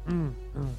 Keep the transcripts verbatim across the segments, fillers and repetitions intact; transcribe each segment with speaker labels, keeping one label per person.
Speaker 1: Mm, mm.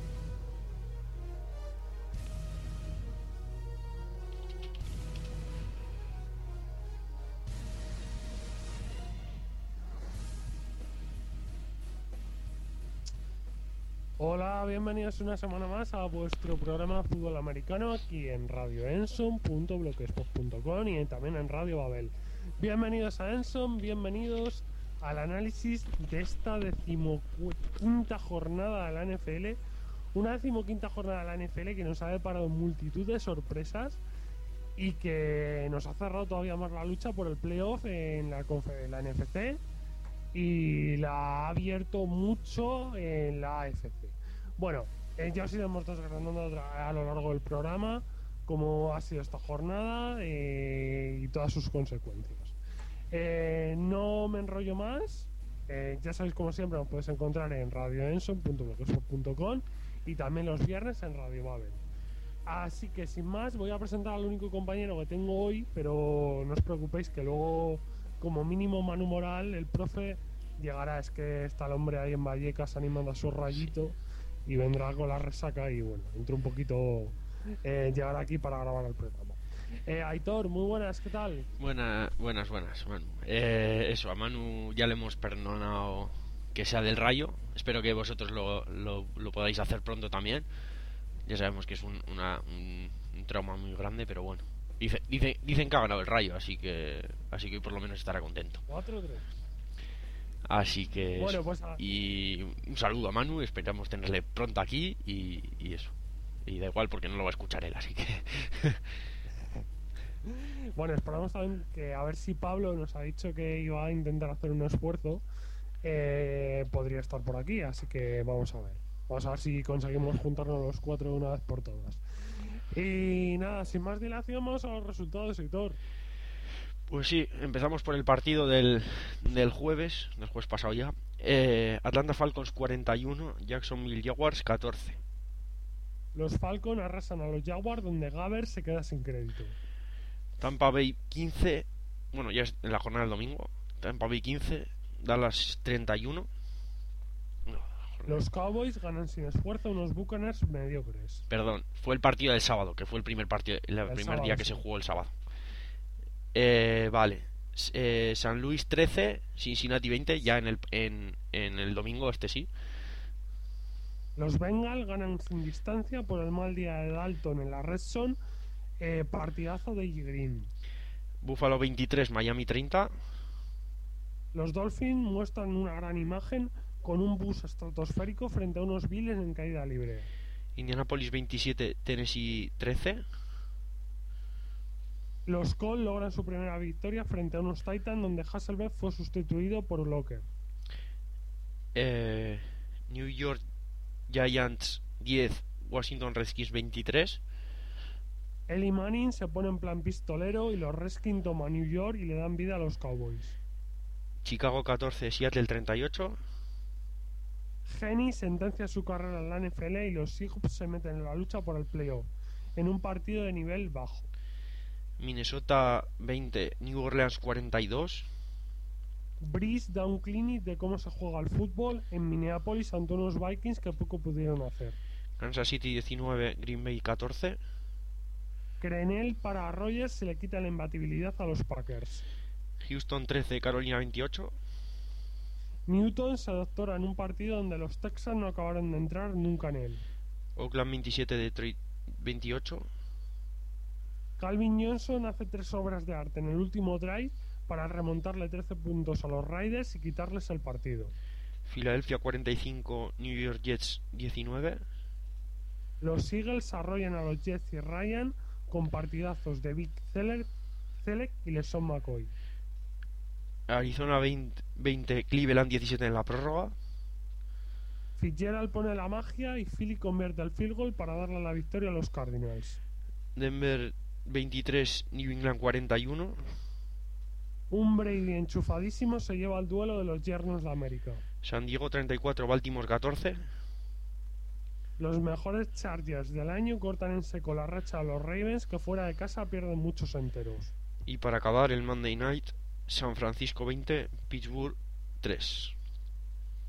Speaker 1: Hola, bienvenidos una semana más a vuestro programa de fútbol americano aquí en radio enson punto blogspot punto com y también en Radio Babel. Bienvenidos a Enson, bienvenidos al análisis de esta decimoquinta jornada de la N F L. Una decimoquinta jornada de la N F L que nos ha deparado multitud de sorpresas y que nos ha cerrado todavía más la lucha por el playoff en la, en la N F C y la ha abierto mucho en la A F C. Bueno, eh, ya os iremos desgranando a lo largo del programa cómo ha sido esta jornada eh, y todas sus consecuencias. Eh, no me enrollo más. Eh, ya sabéis, como siempre, nos podéis encontrar en radio enson punto blogspot punto com y también los viernes en Radio Babel. Así que sin más, voy a presentar al único compañero que tengo hoy, pero no os preocupéis que luego, como mínimo Manu Moral, el profe, llegará. Es que está el hombre ahí en Vallecas animando a su rayito y vendrá con la resaca y bueno, dentro un poquito eh, llegará aquí para grabar el programa. Eh, Aitor, muy buenas, ¿qué tal?
Speaker 2: Buena, buenas, buenas, Manu. Eh, eso, a Manu ya le hemos perdonado que sea del Rayo. Espero que vosotros lo, lo, lo podáis hacer pronto también. Ya sabemos que es un, una, un, un trauma muy grande, pero bueno. Dice, dice, dicen que ha ganado el Rayo, así que así que hoy por lo menos estará contento.
Speaker 1: cuatro tres.
Speaker 2: Así que
Speaker 1: bueno,
Speaker 2: eso.
Speaker 1: Pues a...
Speaker 2: Y un saludo a Manu, esperamos tenerle pronto aquí y, y eso. Y da igual porque no lo va a escuchar él, así que...
Speaker 1: Bueno, esperamos también que a ver si Pablo nos ha dicho que iba a intentar hacer un esfuerzo, eh, podría estar por aquí, así que vamos a ver. Vamos a ver si conseguimos juntarnos los cuatro de una vez por todas. Y nada, sin más dilación, vamos a los resultados, Héctor.
Speaker 2: Pues sí, empezamos por el partido del, del jueves, del jueves pasado ya. Eh, Atlanta Falcons cuarenta y uno, Jacksonville Jaguars catorce.
Speaker 1: Los Falcons arrasan a los Jaguars, donde Gaber se queda sin crédito.
Speaker 2: Tampa Bay quince, bueno, ya es en la jornada del domingo. Tampa Bay quince, Dallas treinta y uno. No,
Speaker 1: los Cowboys ganan sin esfuerzo a unos Buccaneers mediocres.
Speaker 2: Perdón, fue el partido del sábado, que fue el primer partido, el, el primer sábado, día que sí. se jugó el sábado. Eh, vale, eh, San Luis trece, Cincinnati veinte, ya en el en, en el domingo este sí.
Speaker 1: Los Bengals ganan sin distancia por el mal día de Dalton en la Red Zone. Eh, partidazo de Green.
Speaker 2: Buffalo veintitrés, Miami treinta.
Speaker 1: Los Dolphins muestran una gran imagen con un bus estratosférico frente a unos Bills en caída libre.
Speaker 2: Indianapolis veintisiete, Tennessee trece.
Speaker 1: Los Colts logran su primera victoria frente a unos Titans, donde Hasselbeck fue sustituido por Locker.
Speaker 2: Eh, New York Giants diez, Washington Redskins veintitrés.
Speaker 1: Eli Manning se pone en plan pistolero y los Redskins toman New York y le dan vida a los Cowboys.
Speaker 2: Chicago catorce, Seattle treinta y ocho.
Speaker 1: Geni sentencia su carrera en la N F L y los Seahawks se meten en la lucha por el playoff, en un partido de nivel bajo.
Speaker 2: Minnesota veinte, New Orleans cuarenta y dos.
Speaker 1: Breeze da un clinic de cómo se juega el fútbol en Minneapolis ante unos Vikings que poco pudieron hacer.
Speaker 2: Kansas City diecinueve, Green Bay catorce.
Speaker 1: Crenel para Rogers se le quita la imbatibilidad a los Packers.
Speaker 2: Houston trece, Carolina veintiocho.
Speaker 1: Newton se doctora en un partido donde los Texans no acabaron de entrar nunca en él.
Speaker 2: Oakland veintisiete, Detroit veintiocho.
Speaker 1: Calvin Johnson hace tres obras de arte en el último drive para remontarle trece puntos a los Raiders y quitarles el partido.
Speaker 2: Filadelfia cuarenta y cinco, New York Jets diecinueve.
Speaker 1: Los Eagles arrollan a los Jets y Ryan con partidazos de Vic Zelek y LeSean McCoy.
Speaker 2: Arizona veinte, veinte, Cleveland diecisiete en la prórroga.
Speaker 1: Fitzgerald pone la magia y Philly convierte el field goal para darle la victoria a los Cardinals.
Speaker 2: Denver veintitrés, New England cuarenta y uno.
Speaker 1: Un Brady enchufadísimo se lleva al duelo de los yernos de América.
Speaker 2: San Diego treinta y cuatro, Baltimore catorce.
Speaker 1: Los mejores Chargers del año cortan en seco la racha a los Ravens, que fuera de casa pierden muchos enteros.
Speaker 2: Y para acabar el Monday Night, San Francisco veinte, Pittsburgh tres.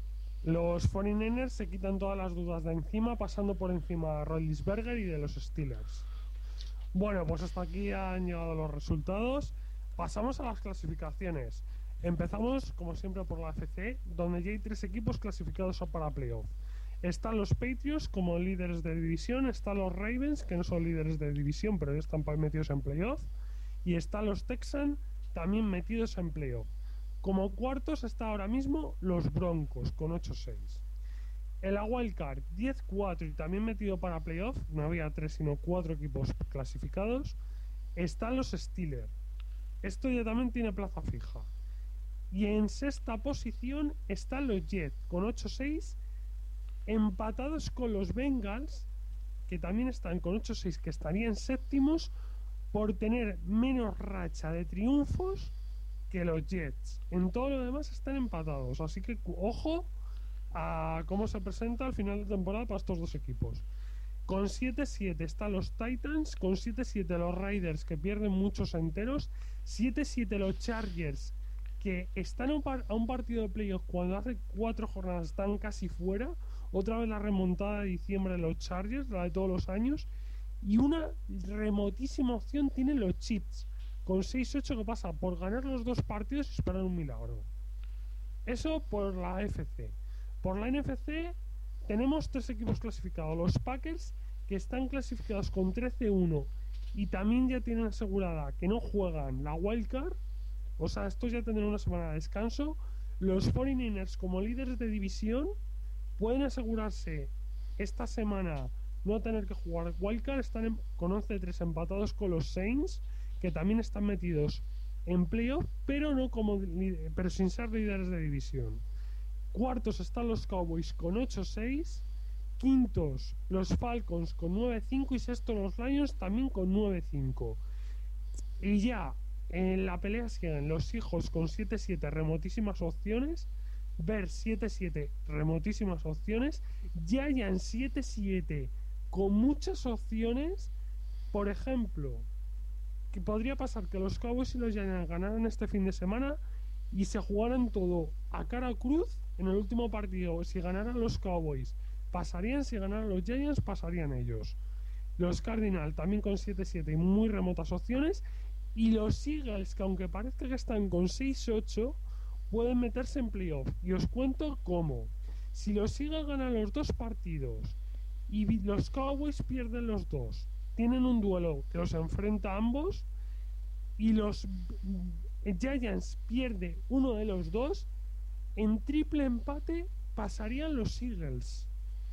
Speaker 1: Los cuarenta y nueve ers se quitan todas las dudas de encima, pasando por encima de Roethlisberger y de los Steelers. Bueno, pues hasta aquí han llegado los resultados. Pasamos a las clasificaciones. Empezamos, como siempre, por la A F C, donde ya hay tres equipos clasificados para playoff. Están los Patriots como líderes de división, están los Ravens, que no son líderes de división, pero ya están metidos en playoff, y están los Texans, también metidos en playoff. Como cuartos está ahora mismo los Broncos, con ocho seis. En la Wildcard, diez cuatro y también metido para playoff, no había tres sino cuatro equipos clasificados, están los Steelers. Esto ya también tiene plaza fija. Y en sexta posición están los Jets, con ocho seis, empatados con los Bengals, que también están con ocho seis, que estarían séptimos por tener menos racha de triunfos que los Jets. En todo lo demás están empatados, así que ojo a cómo se presenta al final de temporada para estos dos equipos. Con siete siete están los Titans, con siete siete los Raiders, que pierden muchos enteros, siete siete los Chargers, que están a un, par- a un partido de playoff cuando hace cuatro jornadas están casi fuera. Otra vez la remontada de diciembre de los Chargers, la de todos los años. Y una remotísima opción tienen los Chiefs, con seis ocho, que pasa por ganar los dos partidos y esperar un milagro. Eso por la A F C. Por la N F C tenemos tres equipos clasificados. Los Packers, que están clasificados con trece uno y también ya tienen asegurada que no juegan la Wildcard. O sea, estos ya tendrán una semana de descanso. Los cuarenta y nueve ers, como líderes de división, pueden asegurarse esta semana no tener que jugar Wildcard. Están en, con once tres empatados con los Saints, que también están metidos en playoff, pero no como pero sin ser líderes de división. Cuartos están los Cowboys con ocho seis, quintos los Falcons con nueve cinco y sextos los Lions también con nueve cinco. Y ya en la pelea siguen los Seahawks con siete siete, remotísimas opciones, Bears siete siete, remotísimas opciones, Giants siete siete con muchas opciones. Por ejemplo, que podría pasar que los Cowboys y los Giants ganaran este fin de semana y se jugaran todo a cara cruz en el último partido. Si ganaran los Cowboys pasarían, si ganaran los Giants pasarían ellos. Los Cardinals también con siete siete y muy remotas opciones, y los Eagles, que aunque parezca que están con seis ocho, pueden meterse en playoff. Y os cuento cómo. Si los Eagles ganan los dos partidos y los Cowboys pierden los dos, tienen un duelo que los enfrenta a ambos, y los Giants pierde uno de los dos, en triple empate pasarían los Eagles,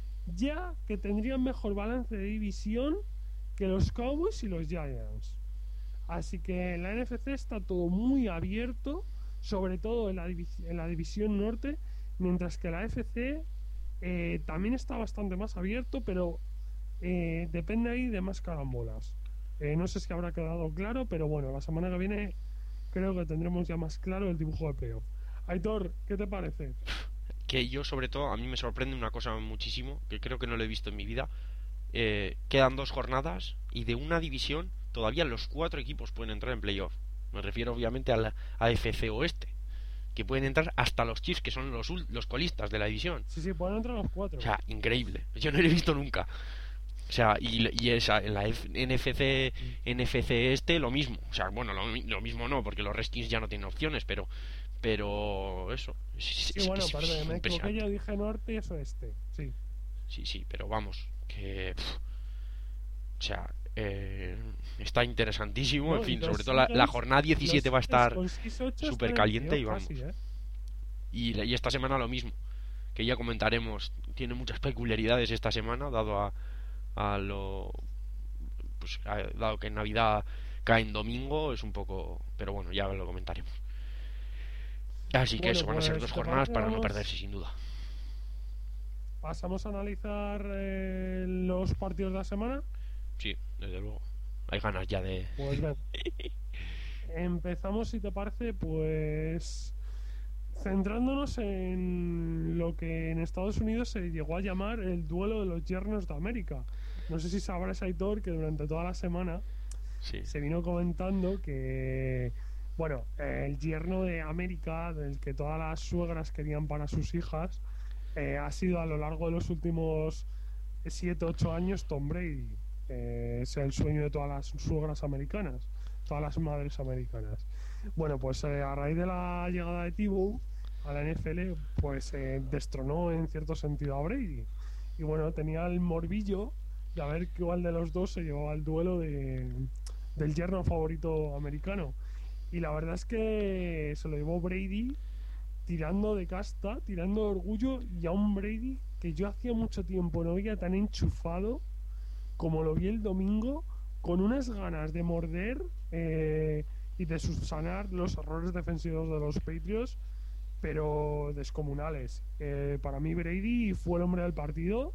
Speaker 1: ya que tendrían mejor balance de división que los Cowboys y los Giants. Así que en la N F C está todo muy abierto, sobre todo en la, divis- en la división norte, mientras que la A F C eh, también está bastante más abierto, pero eh, depende ahí de más carambolas. Eh, no sé si habrá quedado claro, pero bueno, la semana que viene creo que tendremos ya más claro el dibujo de playoff. Aitor, ¿qué te parece?
Speaker 2: Que yo, sobre todo, a mí me sorprende una cosa muchísimo, que creo que no lo he visto en mi vida. Eh, quedan dos jornadas y de una división todavía los cuatro equipos pueden entrar en playoff. Me refiero obviamente a la A F C Oeste, que pueden entrar hasta los Chiefs, que son los, los colistas de la división.
Speaker 1: Sí, sí, pueden entrar los cuatro.
Speaker 2: O sea, increíble. Yo no lo he visto nunca. O sea, y, y esa, en la N F C, N F C Este lo mismo. O sea, bueno, lo, lo mismo no, porque los Redskins ya no tienen opciones, pero pero eso. Es,
Speaker 1: sí,
Speaker 2: es,
Speaker 1: bueno,
Speaker 2: es,
Speaker 1: perdón,
Speaker 2: es
Speaker 1: me equivoqué, yo dije norte y eso este. Sí.
Speaker 2: Sí, sí, pero vamos, que... Pff, o sea, eh, está interesantísimo. No, en fin, sobre todo la, la jornada diecisiete va a estar súper caliente y vamos. Casi, ¿eh? y, y esta semana lo mismo, que ya comentaremos. Tiene muchas peculiaridades esta semana, dado a, a lo... Pues a, dado que en Navidad cae en domingo, es un poco... Pero bueno, ya lo comentaremos. Así que bueno, eso, van pues, a ser dos jornadas para no perderse, sin duda.
Speaker 1: ¿Pasamos a analizar eh, los partidos de la semana?
Speaker 2: Sí, desde luego. Hay ganas ya de...
Speaker 1: Pues bien. Empezamos, si te parece, pues... centrándonos en lo que en Estados Unidos se llegó a llamar el duelo de los yernos de América. No sé si sabrás, Aitor, que durante toda la semana
Speaker 2: sí.
Speaker 1: se vino comentando que... Bueno, el yerno de América, del que todas las suegras querían para sus hijas, eh, ha sido a lo largo de los últimos siete ocho años Tom Brady. Eh, es el sueño de todas las suegras americanas, todas las madres americanas. Bueno, pues eh, a raíz de la llegada de Tebow a la N F L, pues eh, destronó en cierto sentido a Brady. Y bueno, tenía el morbillo de a ver cuál de los dos se llevaba el duelo de, del yerno favorito americano. Y la verdad es que se lo llevó Brady tirando de casta, tirando de orgullo, y a un Brady que yo hacía mucho tiempo no veía tan enchufado como lo vi el domingo, con unas ganas de morder eh, y de subsanar los errores defensivos de los Patriots, pero descomunales. Eh, para mí Brady fue el hombre del partido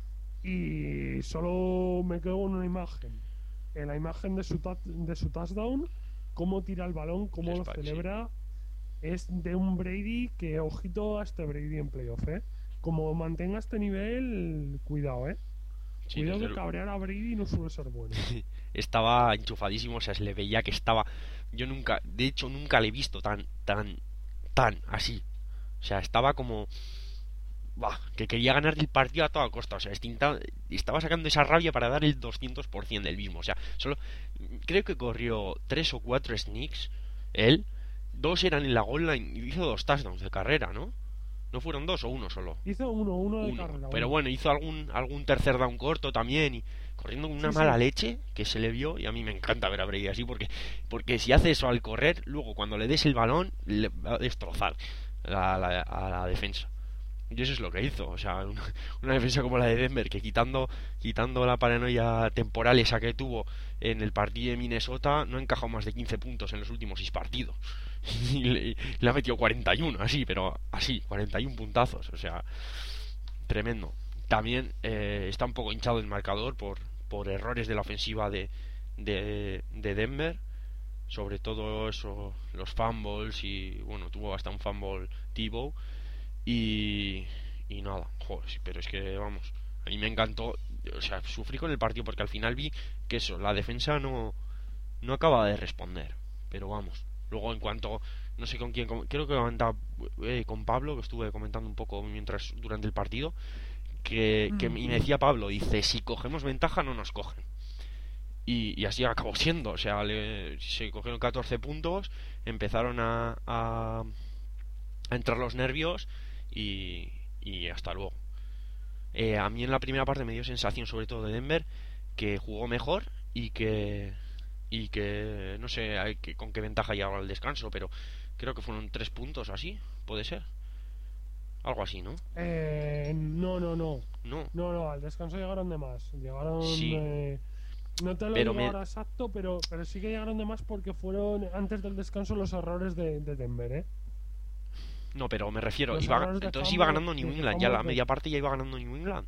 Speaker 1: y solo me quedo con una imagen. En la imagen de su, de su touchdown, cómo tira el balón, cómo lo celebra, es de un Brady que, ojito a este Brady en playoff, ¿eh? Como mantenga este nivel, cuidado, ¿eh? Sí, cuidado que el... cabrear a Brady no suele ser bueno.
Speaker 2: Estaba enchufadísimo, o sea, se le veía que estaba... Yo nunca, de hecho, nunca le he visto tan, tan, tan así. O sea, estaba como... Bah, que quería ganar el partido a toda costa. O sea, estaba, estaba sacando esa rabia para dar el doscientos por ciento del mismo. O sea, solo... Creo que corrió tres o cuatro sneaks, él. Dos eran en la goal line y hizo dos touchdowns de carrera, ¿no? ¿No fueron dos o uno solo?
Speaker 1: Hizo uno, uno de
Speaker 2: uno.
Speaker 1: carrera.
Speaker 2: Pero
Speaker 1: uno.
Speaker 2: bueno, hizo algún algún tercer down corto también y corriendo con una sí, mala sí. leche que se le vio, y a mí me encanta ver a Brady así porque porque si hace eso al correr, luego cuando le des el balón le va a destrozar a la, a la defensa. Y eso es lo que hizo, o sea, una, una defensa como la de Denver, que quitando quitando la paranoia temporal esa que tuvo en el partido de Minnesota, no ha encajado más de quince puntos en los últimos seis partidos. Y le, le ha metido cuarenta y uno, así, pero así, cuarenta y uno puntazos, o sea, tremendo. También eh, está un poco hinchado el marcador por, por errores de la ofensiva de, de, de Denver, sobre todo eso, los fumbles, y bueno, tuvo hasta un fumble Tebow. Y, y nada, joder, pero es que vamos, a mí me encantó, o sea, sufrí con el partido porque al final vi que eso, la defensa no, no acaba de responder, pero vamos, luego en cuanto, no sé con quién, con, creo que comentaba eh, con Pablo, que estuve comentando un poco mientras durante el partido, que, que y me decía Pablo, dice, si cogemos ventaja no nos cogen. Y, y así acabó siendo, o sea, le, se cogieron catorce puntos, empezaron a, a, a entrar los nervios. Y, y hasta luego. Eh, a mí en la primera parte me dio sensación, sobre todo de Denver, que jugó mejor y que y que no sé hay que, con qué ventaja llegaba al descanso, pero creo que fueron tres puntos así, puede ser, algo así, ¿no?
Speaker 1: Eh, no, no, no,
Speaker 2: no,
Speaker 1: no, no, al descanso llegaron de más, llegaron.
Speaker 2: Sí.
Speaker 1: Eh, no te lo
Speaker 2: pero
Speaker 1: digo
Speaker 2: me...
Speaker 1: ahora exacto, pero pero sí que llegaron de más porque fueron antes del descanso los errores de, de Denver, ¿eh?
Speaker 2: No, pero me refiero, iba, entonces iba ganando New England, ya la media parte ya iba ganando New England.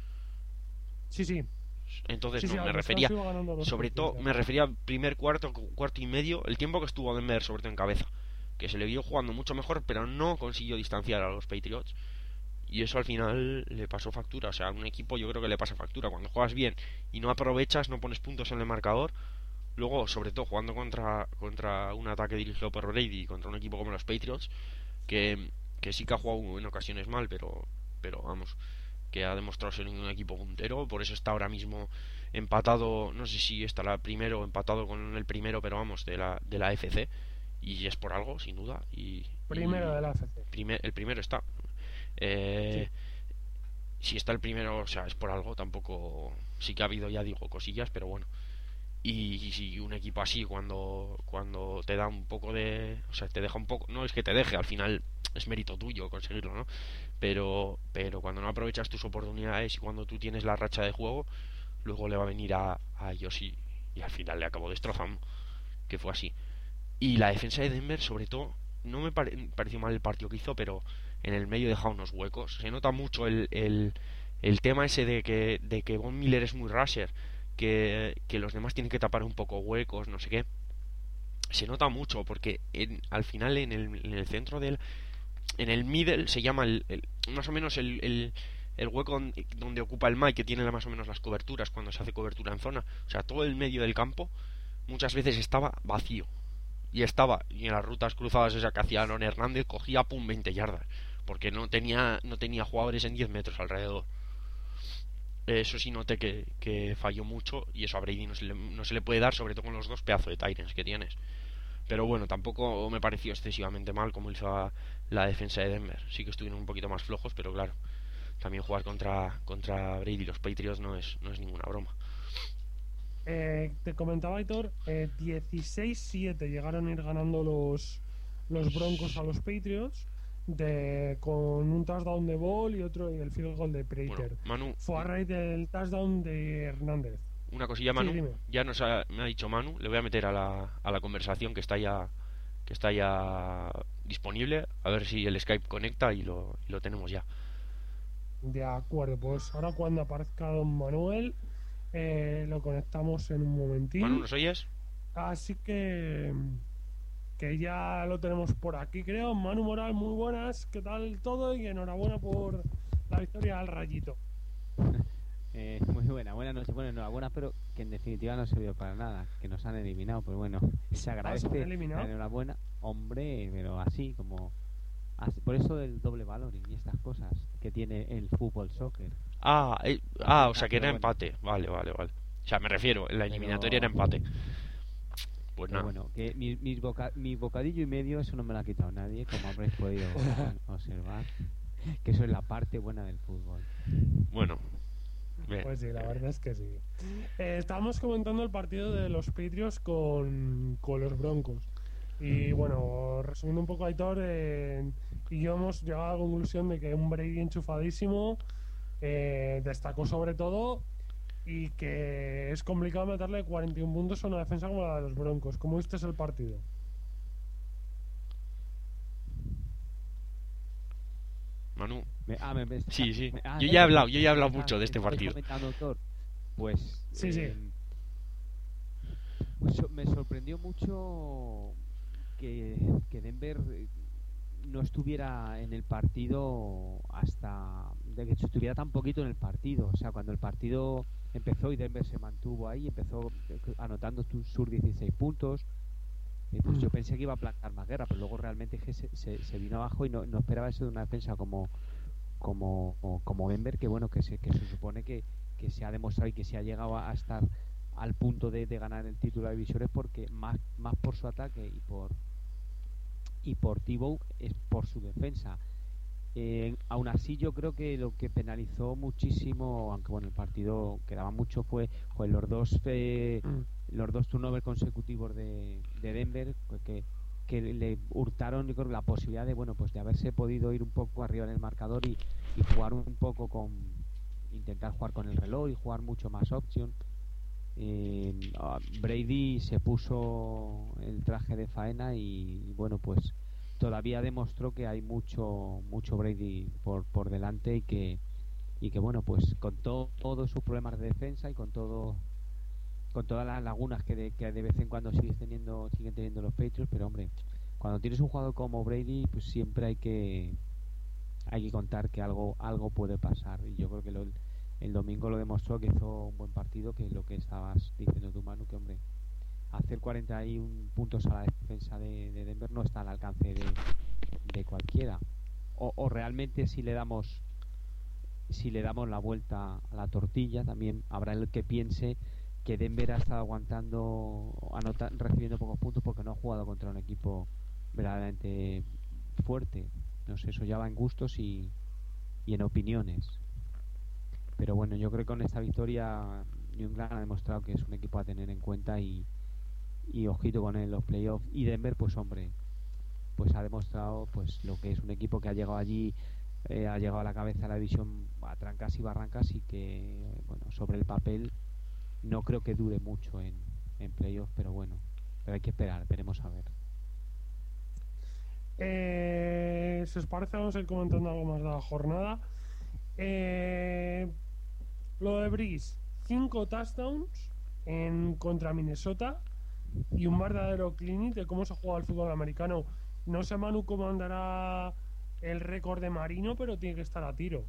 Speaker 1: Sí, sí.
Speaker 2: Entonces
Speaker 1: sí,
Speaker 2: no,
Speaker 1: sí,
Speaker 2: me refería, sobre
Speaker 1: partidos,
Speaker 2: todo,
Speaker 1: ya.
Speaker 2: me refería al primer cuarto, cuarto y medio, el tiempo que estuvo Denver sobre todo en cabeza, que se le vio jugando mucho mejor, pero no consiguió distanciar a los Patriots. Y eso al final le pasó factura, o sea, a un equipo yo creo que le pasa factura. Cuando juegas bien y no aprovechas, no pones puntos en el marcador, luego, sobre todo, jugando contra, contra un ataque dirigido por Brady, contra un equipo como los Patriots, que... que sí que ha jugado en ocasiones mal, pero pero vamos, que ha demostrado ser un equipo puntero, por eso está ahora mismo empatado, no sé si estará primero, empatado con el primero, pero vamos, de la de la A F C, y es por algo, sin duda. Y
Speaker 1: primero
Speaker 2: y
Speaker 1: de la A F C.
Speaker 2: Primer, el primero está. Eh, sí. Si está el primero, o sea, es por algo, tampoco, sí que ha habido, ya digo, cosillas, pero bueno. Y, y si un equipo así cuando cuando te da un poco de, o sea, te deja un poco, no es que te deje, al final es mérito tuyo conseguirlo, ¿no? Pero pero cuando no aprovechas tus oportunidades y cuando tú tienes la racha de juego, luego le va a venir a, a ellos y, y al final le acabó destrozando, que fue así. Y la defensa de Denver, sobre todo, no me pare, pareció mal el partido que hizo, pero en el medio deja unos huecos. Se nota mucho el, el, el tema ese de que, de que Von Miller es muy rusher, que, que los demás tienen que tapar un poco huecos, no sé qué. Se nota mucho porque en, al final en el, en el centro del, en el middle se llama el, el, más o menos el, el, el hueco donde ocupa el Mike, que tiene más o menos las coberturas cuando se hace cobertura en zona, o sea, todo el medio del campo muchas veces estaba vacío y estaba, y en las rutas cruzadas esa que hacía Aaron Hernández cogía pum veinte yardas, porque no tenía no tenía jugadores en diez metros alrededor. Eso sí noté que, que falló mucho, y eso a Brady no se, le, no se le puede dar, sobre todo con los dos pedazos de Tyrants que tienes. Pero bueno, tampoco me pareció excesivamente mal como hizo la, la defensa de Denver. Sí que estuvieron un poquito más flojos, pero claro, también jugar contra contra Brady y los Patriots no es no es ninguna broma.
Speaker 1: Eh, te comentaba, Aitor, eh, dieciséis siete llegaron a ir ganando los, los Broncos a los Patriots, de, con un touchdown de Ball y otro y el field goal de Prater.
Speaker 2: Bueno, Manu,
Speaker 1: fue a raíz del touchdown de Hernández.
Speaker 2: Una cosilla, Manu,
Speaker 1: sí,
Speaker 2: ya nos ha, me ha dicho Manu, le voy a meter a la, a la conversación que está ya que está ya disponible, a ver si el Skype conecta y lo, y lo tenemos ya.
Speaker 1: De acuerdo, pues ahora cuando aparezca don Manuel, eh, lo conectamos en un momentín.
Speaker 2: Manu, ¿nos oyes?
Speaker 1: Así que que ya lo tenemos por aquí, creo. Manu Moral, muy buenas, ¿qué tal todo? Y enhorabuena por la victoria al Rayito.
Speaker 3: Eh, muy buena, buenas noches, bueno, enhorabuena, pero que en definitiva no sirvió para nada, que nos han eliminado, pero bueno, se agradece.
Speaker 1: ¿Se han eliminado?
Speaker 3: Enhorabuena, hombre, pero así como así, por eso del doble valor y estas cosas que tiene el fútbol soccer.
Speaker 2: Ah, eh, ah, o sea que era empate, vale, vale, vale. O sea, me refiero, en la eliminatoria
Speaker 3: pero...
Speaker 2: era empate. Pues nada.
Speaker 3: Bueno, que mi, mis boca, mi bocadillo y medio, eso no me lo ha quitado nadie, como habréis podido observar, que eso es la parte buena del fútbol.
Speaker 2: Bueno. Bien.
Speaker 1: Pues sí, la verdad es que sí. Eh, estábamos comentando el partido de los Patriots con, con los Broncos. Y bueno, resumiendo un poco, Aitor, eh, y yo hemos llegado a la conclusión de que un Brady enchufadísimo, eh, destacó sobre todo, y que es complicado meterle cuarenta y uno puntos a una defensa como la de los Broncos. ¿Cómo viste el partido?
Speaker 2: Manu.
Speaker 3: Me, ah, me, me,
Speaker 2: sí, sí.
Speaker 3: Me, ah,
Speaker 2: yo ya he hablado, yo ya he hablado mucho de este partido.
Speaker 3: Pues
Speaker 1: sí,
Speaker 3: eh,
Speaker 1: sí.
Speaker 3: Pues me sorprendió mucho que, que Denver no estuviera en el partido hasta de que estuviera tan poquito en el partido. O sea, cuando el partido empezó y Denver se mantuvo ahí, empezó anotando sus dieciséis puntos. Eh, pues yo pensé que iba a plantar más guerra, pero luego realmente se, se, se vino abajo y no, no esperaba eso de una defensa como como como Denver, que bueno, que se, que se supone que, que se ha demostrado y que se ha llegado a, a estar al punto de, de ganar el título de divisores, porque más más por su ataque y por y por Tebow es por su defensa. Eh, aún así yo creo que lo que penalizó muchísimo, aunque bueno, el partido quedaba mucho, fue, fue los dos eh, mm. los dos turnovers consecutivos de, de Denver, que, que le hurtaron, yo creo, la posibilidad de bueno pues de haberse podido ir un poco arriba en el marcador y, y jugar un poco con intentar jugar con el reloj y jugar mucho más option. eh, Brady se puso el traje de faena y, y bueno pues todavía demostró que hay mucho mucho Brady por, por delante y que y que bueno pues con todo, todos sus problemas de defensa y con todo con todas las lagunas que de, que de vez en cuando sigues teniendo siguen teniendo los Patriots, pero hombre, cuando tienes un jugador como Brady pues siempre hay que hay que contar que algo algo puede pasar, y yo creo que lo, el domingo lo demostró, que hizo un buen partido, que es lo que estabas diciendo tú, Manu, que hombre, hacer cuarenta y uno puntos a la defensa de, de Denver no está al alcance de, de cualquiera. O, o realmente si le damos si le damos la vuelta a la tortilla, también habrá el que piense que Denver ha estado aguantando, anota, recibiendo pocos puntos porque no ha jugado contra un equipo verdaderamente fuerte. No sé, eso ya va en gustos y, y en opiniones. Pero bueno, yo creo que con esta victoria New England ha demostrado que es un equipo a tener en cuenta y y ojito con él en los playoffs. Y Denver pues hombre pues ha demostrado pues lo que es un equipo que ha llegado allí, eh, ha llegado a la cabeza de la división a trancas y barrancas, y que bueno, sobre el papel no creo que dure mucho en, en playoffs, pero bueno, pero hay que esperar, veremos a ver.
Speaker 1: Eh, si os parece, vamos a ir comentando algo más de la jornada. eh, lo de Breeze, cinco touchdowns en contra Minnesota y un verdadero clinic de cómo se juega el fútbol americano. No sé, Manu, cómo andará el récord de Marino, pero tiene que estar a tiro.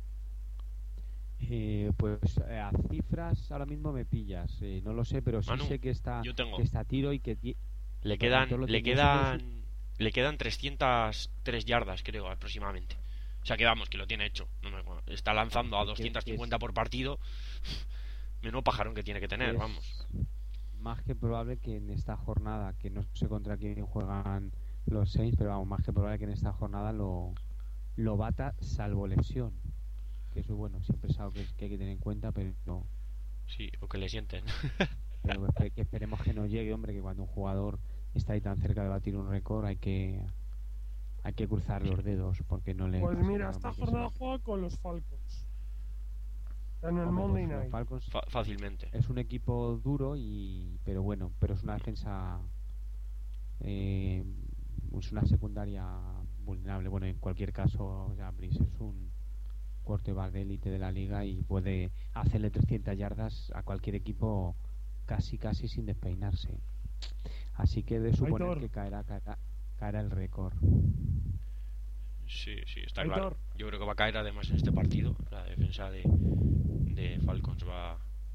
Speaker 3: Eh, pues eh, a cifras ahora mismo me pillas, eh, no lo sé, pero sí Manu, sé que está, que está a tiro y que ti-
Speaker 2: le quedan le quedan le quedan trescientas tres yardas, creo, aproximadamente. O sea que vamos, que lo tiene hecho. No me- está lanzando a doscientos cincuenta por partido. Menudo pajarón que tiene que tener,
Speaker 3: Es
Speaker 2: vamos.
Speaker 3: más que probable que en esta jornada, que no sé contra quién juegan los Saints, pero vamos, más que probable que en esta jornada lo, lo bata salvo lesión. Que eso, bueno, siempre es algo que, que hay que tener en cuenta, pero no,
Speaker 2: Sí, o que le sienten.
Speaker 3: pero que, espe- que esperemos que no llegue, hombre, que cuando un jugador está ahí tan cerca de batir un récord hay que hay que cruzar los dedos porque no le
Speaker 1: Pues
Speaker 3: pase
Speaker 1: mira,
Speaker 3: nada,
Speaker 1: esta
Speaker 3: hombre, que se
Speaker 1: jornada
Speaker 3: va.
Speaker 1: juega con los Falcons en el
Speaker 3: Hombre,
Speaker 1: Monday
Speaker 3: pues los
Speaker 1: Night.
Speaker 3: Falcons
Speaker 2: Fa- fácilmente.
Speaker 3: es un equipo duro y pero bueno, pero es una defensa eh, es una secundaria vulnerable. Bueno, en cualquier caso, ya Brice es un quarterback de élite de la liga y puede hacerle trescientas yardas a cualquier equipo casi casi sin despeinarse. Así que de suponer
Speaker 1: Aitor,
Speaker 3: que caerá, caerá, caerá el récord.
Speaker 2: Sí, sí, está claro.
Speaker 1: Aitor,
Speaker 2: Yo creo que va a caer además en este partido. La defensa de, de Falcons va,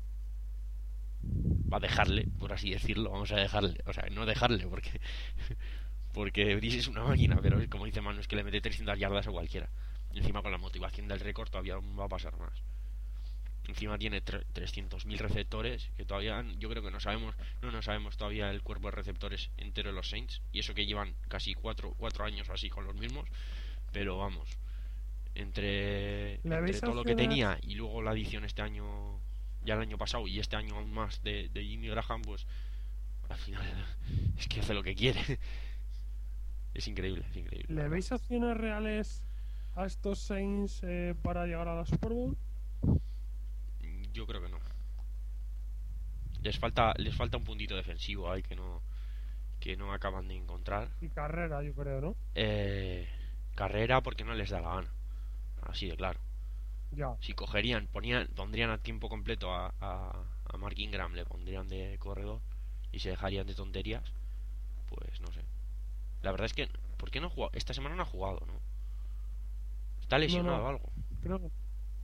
Speaker 2: va a dejarle, por así decirlo. Vamos a dejarle. O sea, no dejarle porque porque Brice es una máquina, pero como dice Manu, es que le mete trescientas yardas a cualquiera. Y encima con la motivación del récord todavía va a pasar más. Encima tiene trescientos mil receptores, que todavía yo creo que no sabemos, no nos sabemos todavía el cuerpo de receptores entero de los Saints, y eso que llevan casi cuatro, cuatro años o así con los mismos, pero vamos, entre,
Speaker 1: ¿le
Speaker 2: entre
Speaker 1: veis
Speaker 2: todo lo que
Speaker 1: opciones?
Speaker 2: tenía y luego la adición este año, ya el año pasado y este año aún más de, de Jimmy Graham, pues al final es que hace lo que quiere. Es increíble, es increíble.
Speaker 1: ¿Le veis opciones reales a estos Saints eh, para llegar a la Super Bowl?
Speaker 2: Yo creo que no. Les falta, les falta un puntito defensivo ahí que no, que no acaban de encontrar.
Speaker 1: Y carrera, yo creo, ¿no?
Speaker 2: Eh, carrera porque no les da la gana. Así de claro.
Speaker 1: Ya.
Speaker 2: Si cogerían, ponían, pondrían a tiempo completo a, a, a Mark Ingram, le pondrían de corredor y se dejarían de tonterías, pues no sé. La verdad es que, ¿por qué no ha jugado? Esta semana no ha jugado, ¿no? ¿Está lesionado
Speaker 1: No, no,
Speaker 2: o algo?
Speaker 1: creo que...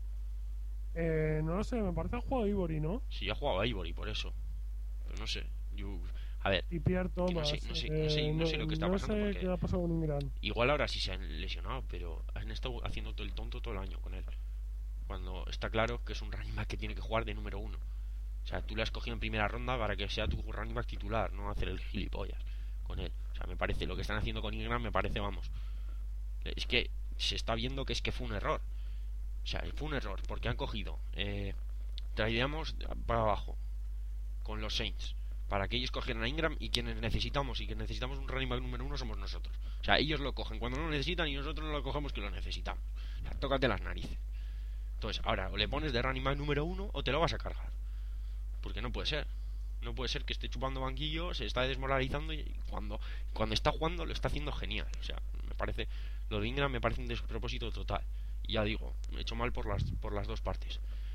Speaker 1: Eh, no lo sé, me parece que ha jugado Ivory, ¿no?
Speaker 2: Sí, ha jugado a Ivory, por eso. Pero no sé. Yo, a ver,
Speaker 1: Y Pierre
Speaker 2: que no
Speaker 1: Thomas.
Speaker 2: sé, no sé,
Speaker 1: eh,
Speaker 2: no sé, no sé lo que está
Speaker 1: no
Speaker 2: pasando
Speaker 1: sé
Speaker 2: porque
Speaker 1: qué ha pasado con Ingram.
Speaker 2: igual ahora sí se han lesionado, pero han estado haciendo todo el tonto todo el año con él. Cuando está claro que es un running back que tiene que jugar de número uno. O sea, tú le has cogido en primera ronda para que sea tu running back titular, no hacer el gilipollas con él. O sea, me parece, lo que están haciendo con Ingram me parece, vamos. Es que se está viendo que es que fue un error. O sea, fue un error, porque han cogido, eh, traíamos para abajo con los Saints, para que ellos cogieran a Ingram y quienes necesitamos y que necesitamos un running back número uno somos nosotros. O sea, ellos lo cogen cuando no lo necesitan y nosotros no lo cogemos que lo necesitamos. O sea, tócate las narices. Entonces, ahora, o le pones de running back número uno o te lo vas a cargar. Porque no puede ser. No puede ser que esté chupando banquillo, se está desmoralizando y cuando, cuando está jugando lo está haciendo genial. O sea, me parece, lo de Ingram me parece un despropósito total. Y ya digo, me he hecho mal por las, por las dos partes.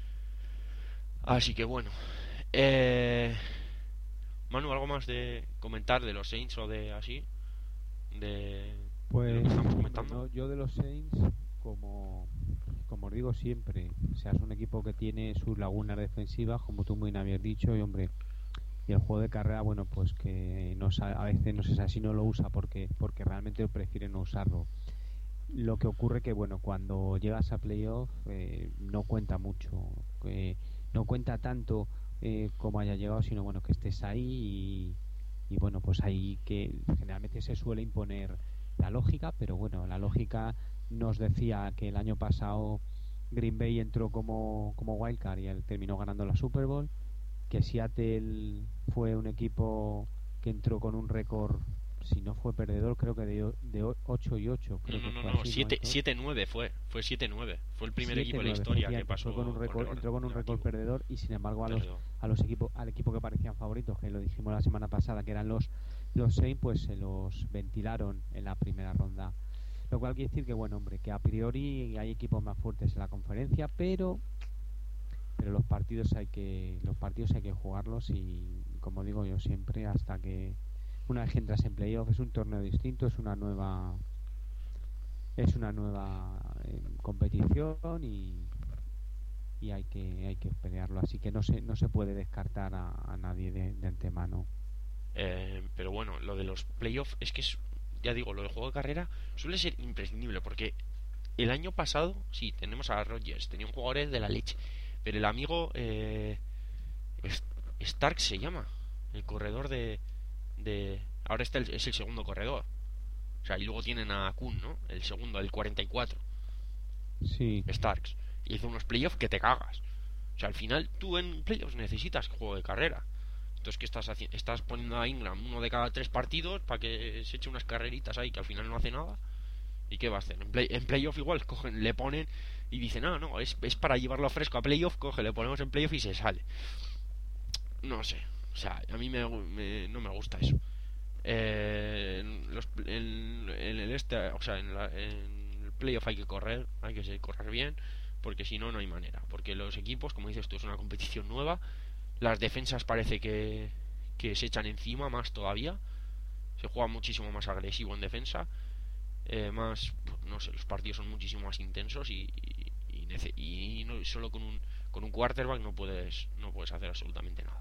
Speaker 2: Así que bueno. Eh... Manu, ¿algo más de comentar de los Saints o de así? De,
Speaker 3: Pues
Speaker 2: de lo que estamos comentando.
Speaker 3: no, yo de los Saints, como como os digo siempre, o sea, es un equipo que tiene sus lagunas defensivas, como tú muy bien habías dicho, y hombre, y el juego de carrera, bueno, pues que no, a veces no sé si no lo usa porque porque realmente prefiere no usarlo. Lo que ocurre que, bueno, cuando llegas a playoff eh, no cuenta mucho, eh, no cuenta tanto eh, como haya llegado, sino bueno, que estés ahí y, y bueno, pues ahí que generalmente se suele imponer la lógica, pero bueno, la lógica nos decía que el año pasado Green Bay entró como, como wildcard y él terminó ganando la Super Bowl, que Seattle fue un equipo que entró con un récord, si no fue perdedor, creo que de, de ocho y ocho, creo
Speaker 2: No, no,
Speaker 3: que
Speaker 2: no,
Speaker 3: fue
Speaker 2: no,
Speaker 3: así,
Speaker 2: siete nueve fue, fue siete nueve. Fue el primer equipo de la
Speaker 3: siete nueve,
Speaker 2: historia que
Speaker 3: efectivamente,
Speaker 2: pasó
Speaker 3: fue con un récord,
Speaker 2: con
Speaker 3: entró con un récord
Speaker 2: negativo.
Speaker 3: perdedor y sin embargo a los
Speaker 2: Perdió.
Speaker 3: a los equipos al equipo que parecían favoritos, que lo dijimos la semana pasada, que eran los los Saints, pues se los ventilaron en la primera ronda. Lo cual quiere decir que, bueno, hombre, que a priori hay equipos más fuertes en la conferencia, pero pero los partidos hay que los partidos hay que jugarlos y, como digo yo siempre, hasta que una vez que entras en playoff es un torneo distinto, es una nueva es una nueva eh, competición y y hay que hay que pelearlo, así que no se no se puede descartar a, a nadie de, de antemano.
Speaker 2: Eh, pero bueno, lo de los playoffs es que es, ya digo, lo del juego de carrera suele ser imprescindible porque el año pasado, sí, tenemos a Rodgers, tenía un jugador de la leche, pero el amigo eh, Stark se llama, el corredor de, de ahora está el, es el segundo corredor. O sea, y luego tienen a Kuhn, ¿no? El segundo, el cuarenta y cuatro.
Speaker 3: Sí.
Speaker 2: Starks. Y hizo unos playoffs que te cagas. O sea, al final tú en playoffs necesitas juego de carrera. Entonces, ¿qué estás haciendo? Estás poniendo a Ingram uno de cada tres partidos para que se eche unas carreritas ahí que al final no hace nada. ¿Y qué va a hacer? En, play, en playoff igual cogen, le ponen y dicen, no, no, es, es para llevarlo fresco a playoff, coge, le ponemos en playoff y se sale. No sé. O sea, a mí me, me, no me gusta eso. Eh, en, los, en, en el este, o sea, en, la, en el playoff hay que correr, hay que correr bien, porque si no, no hay manera. Porque los equipos, como dices tú, es una competición nueva. Las defensas parece que, que se echan encima más todavía. Se juega muchísimo más agresivo en defensa. Eh, más, no sé, los partidos son muchísimo más intensos y, y, y, nece- y no, solo con un, con un quarterback no puedes, no puedes hacer absolutamente nada.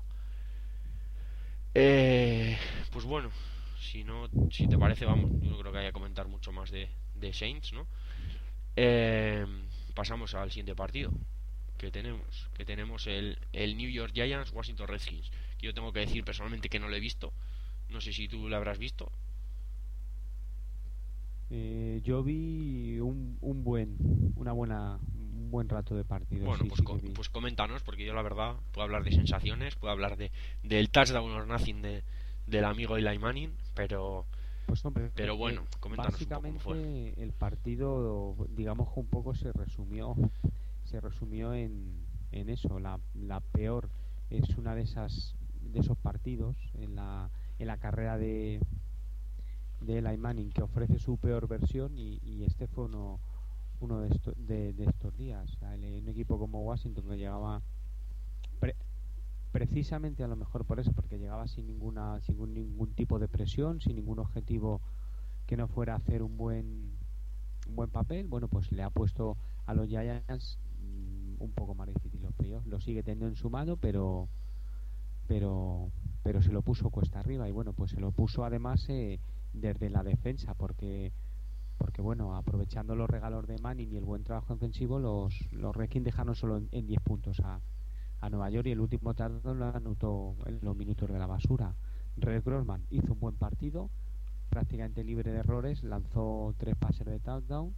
Speaker 2: Eh, pues bueno, si no, si te parece, vamos, yo no creo que haya que comentar mucho más de, de Saints, ¿no? Eh, pasamos al siguiente partido que tenemos, que tenemos el, el New York Giants Washington Redskins, que yo tengo que decir personalmente que no lo he visto, no sé si tú lo habrás visto.
Speaker 3: Eh, yo vi un, un buen, una buena, un buen rato de partido.
Speaker 2: Bueno,
Speaker 3: sí,
Speaker 2: pues,
Speaker 3: sí
Speaker 2: co-
Speaker 3: que vi.
Speaker 2: pues coméntanos, porque yo la verdad puedo hablar de sensaciones, puedo hablar de del touchdown or nothing de, del amigo Eli Manning, pero
Speaker 3: Pues hombre,
Speaker 2: pero bueno,
Speaker 3: eh,
Speaker 2: coméntanos un poco cómo fue.
Speaker 3: básicamente el partido, digamos que un poco se resumió, se resumió en, en eso. La, la peor es una de esas, de esos partidos en la, en la carrera de de Eli Manning, que ofrece su peor versión, y, y este fue uno uno de, esto, de, de estos días. O sea, el- un equipo como Washington que llegaba pre- precisamente a lo mejor por eso, porque llegaba sin ninguna sin ningún, ningún tipo de presión, sin ningún objetivo que no fuera hacer un buen un buen papel. Bueno, pues le ha puesto a los Giants mm, un poco más difícil los playoffs. Lo sigue teniendo en su mano, pero pero pero se lo puso cuesta arriba, y bueno, pues se lo puso además eh, desde la defensa, porque porque bueno, aprovechando los regalos de Manning y el buen trabajo ofensivo, los, los Redskins dejaron solo en diez puntos a, a Nueva York, y el último touchdown lo anotó en los minutos de la basura. Red Grossman hizo un buen partido, prácticamente libre de errores, lanzó tres pases de touchdown,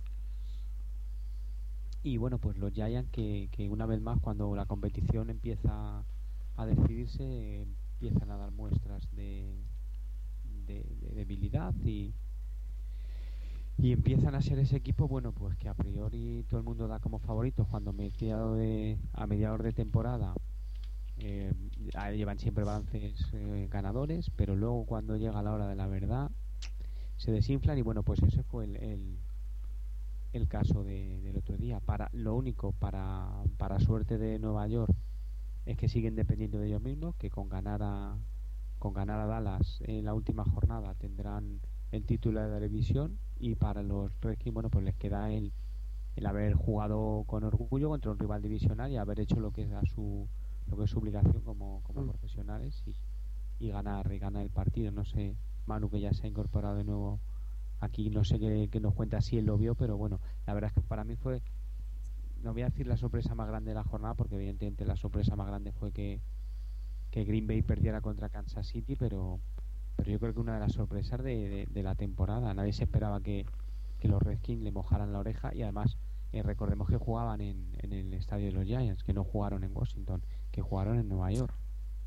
Speaker 3: y bueno, pues los Giants que, que una vez más, cuando la competición empieza a decidirse, empiezan a dar muestras de, de, de debilidad, y y empiezan a ser ese equipo, bueno, pues que a priori todo el mundo da como favoritos cuando mediado de, a mediados de temporada eh, llevan siempre balances eh, ganadores, pero luego cuando llega la hora de la verdad se desinflan, y bueno, pues ese fue el, el, el caso de, del otro día. Para lo único, para, para suerte de Nueva York, es que siguen dependiendo de ellos mismos, que con ganar a, con ganar a Dallas en la última jornada tendrán el título de la división, y para los Redskins, bueno, pues les queda el, el haber jugado con orgullo contra un rival divisional y haber hecho lo que es a su lo que es su obligación como, como mm. profesionales, y, y ganar y ganar el partido. No sé, Manu, que ya se ha incorporado de nuevo aquí, no sé qué, qué nos cuenta, si él lo vio, pero bueno, la verdad es que para mí fue, no voy a decir la sorpresa más grande de la jornada, porque evidentemente la sorpresa más grande fue que, que Green Bay perdiera contra Kansas City, pero pero yo creo que una de las sorpresas de, de, de la temporada. Nadie se esperaba que, que los Redskins le mojaran la oreja, y además eh, recordemos que jugaban en, en el estadio de los Giants, que no jugaron en Washington, que jugaron en Nueva York.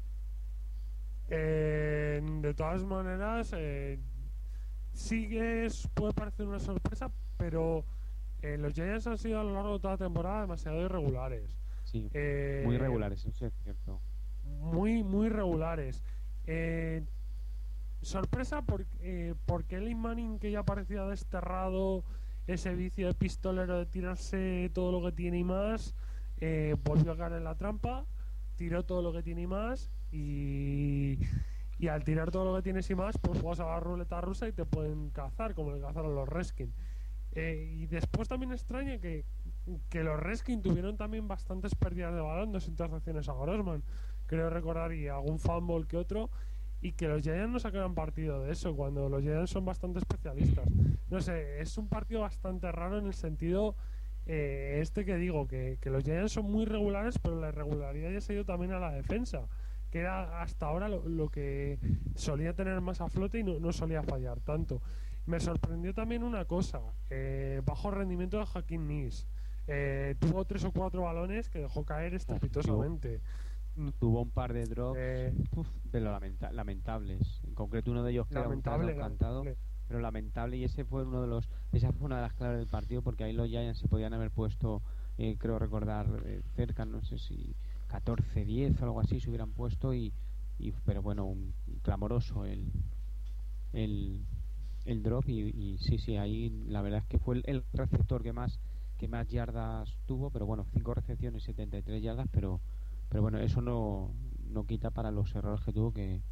Speaker 1: Eh, de todas maneras, eh, sí que es, puede parecer una sorpresa, pero eh, los Giants han sido a lo largo de toda la temporada demasiado irregulares.
Speaker 3: Sí,
Speaker 1: eh,
Speaker 3: muy irregulares, eso es cierto.
Speaker 1: Muy, muy regulares. Eh, sorpresa porque, eh, porque Eli Manning, que ya parecía desterrado, ese vicio de pistolero de tirarse todo lo que tiene y más, eh, volvió a caer en la trampa, tiró todo lo que tiene y más, y, y al tirar todo lo que tienes y más, pues juegas a la ruleta rusa y te pueden cazar, como le cazaron los Redskins. Eh, y después también extraña que, que los Redskins tuvieron también bastantes pérdidas de balón, dos intercepciones a Grossman, creo recordar, y algún fumble que otro. y que los Giants no sacaran partido de eso, cuando los Giants son bastante especialistas. No sé, es un partido bastante raro en el sentido eh, este que digo, que, que los Giants son muy regulares, pero la irregularidad ya se ha ido también a la defensa, que era hasta ahora lo, lo que solía tener más a flote y no, no solía fallar tanto. Me sorprendió también una cosa, eh, bajo rendimiento de Hakeem Nicks. Eh, tuvo tres o cuatro balones que dejó caer estrepitosamente.
Speaker 3: Tuvo un par de drops
Speaker 1: Eh,
Speaker 3: uf, de lo lamenta lamentables. En concreto uno de ellos que
Speaker 1: lamentable,
Speaker 3: era un cantado,
Speaker 1: lamentable.
Speaker 3: pero lamentable, y ese fue uno de los esa fue una de las claves del partido, porque ahí los Giants se podían haber puesto, eh, creo recordar, eh, cerca, no sé si catorce diez o algo así se hubieran puesto, y, y pero bueno, un, clamoroso el el, el drop, y, y sí, sí, ahí la verdad es que fue el, el receptor que más que más yardas tuvo, pero bueno, cinco recepciones, setenta y tres yardas, pero pero bueno, eso no, no quita para los errores que tuvo, que,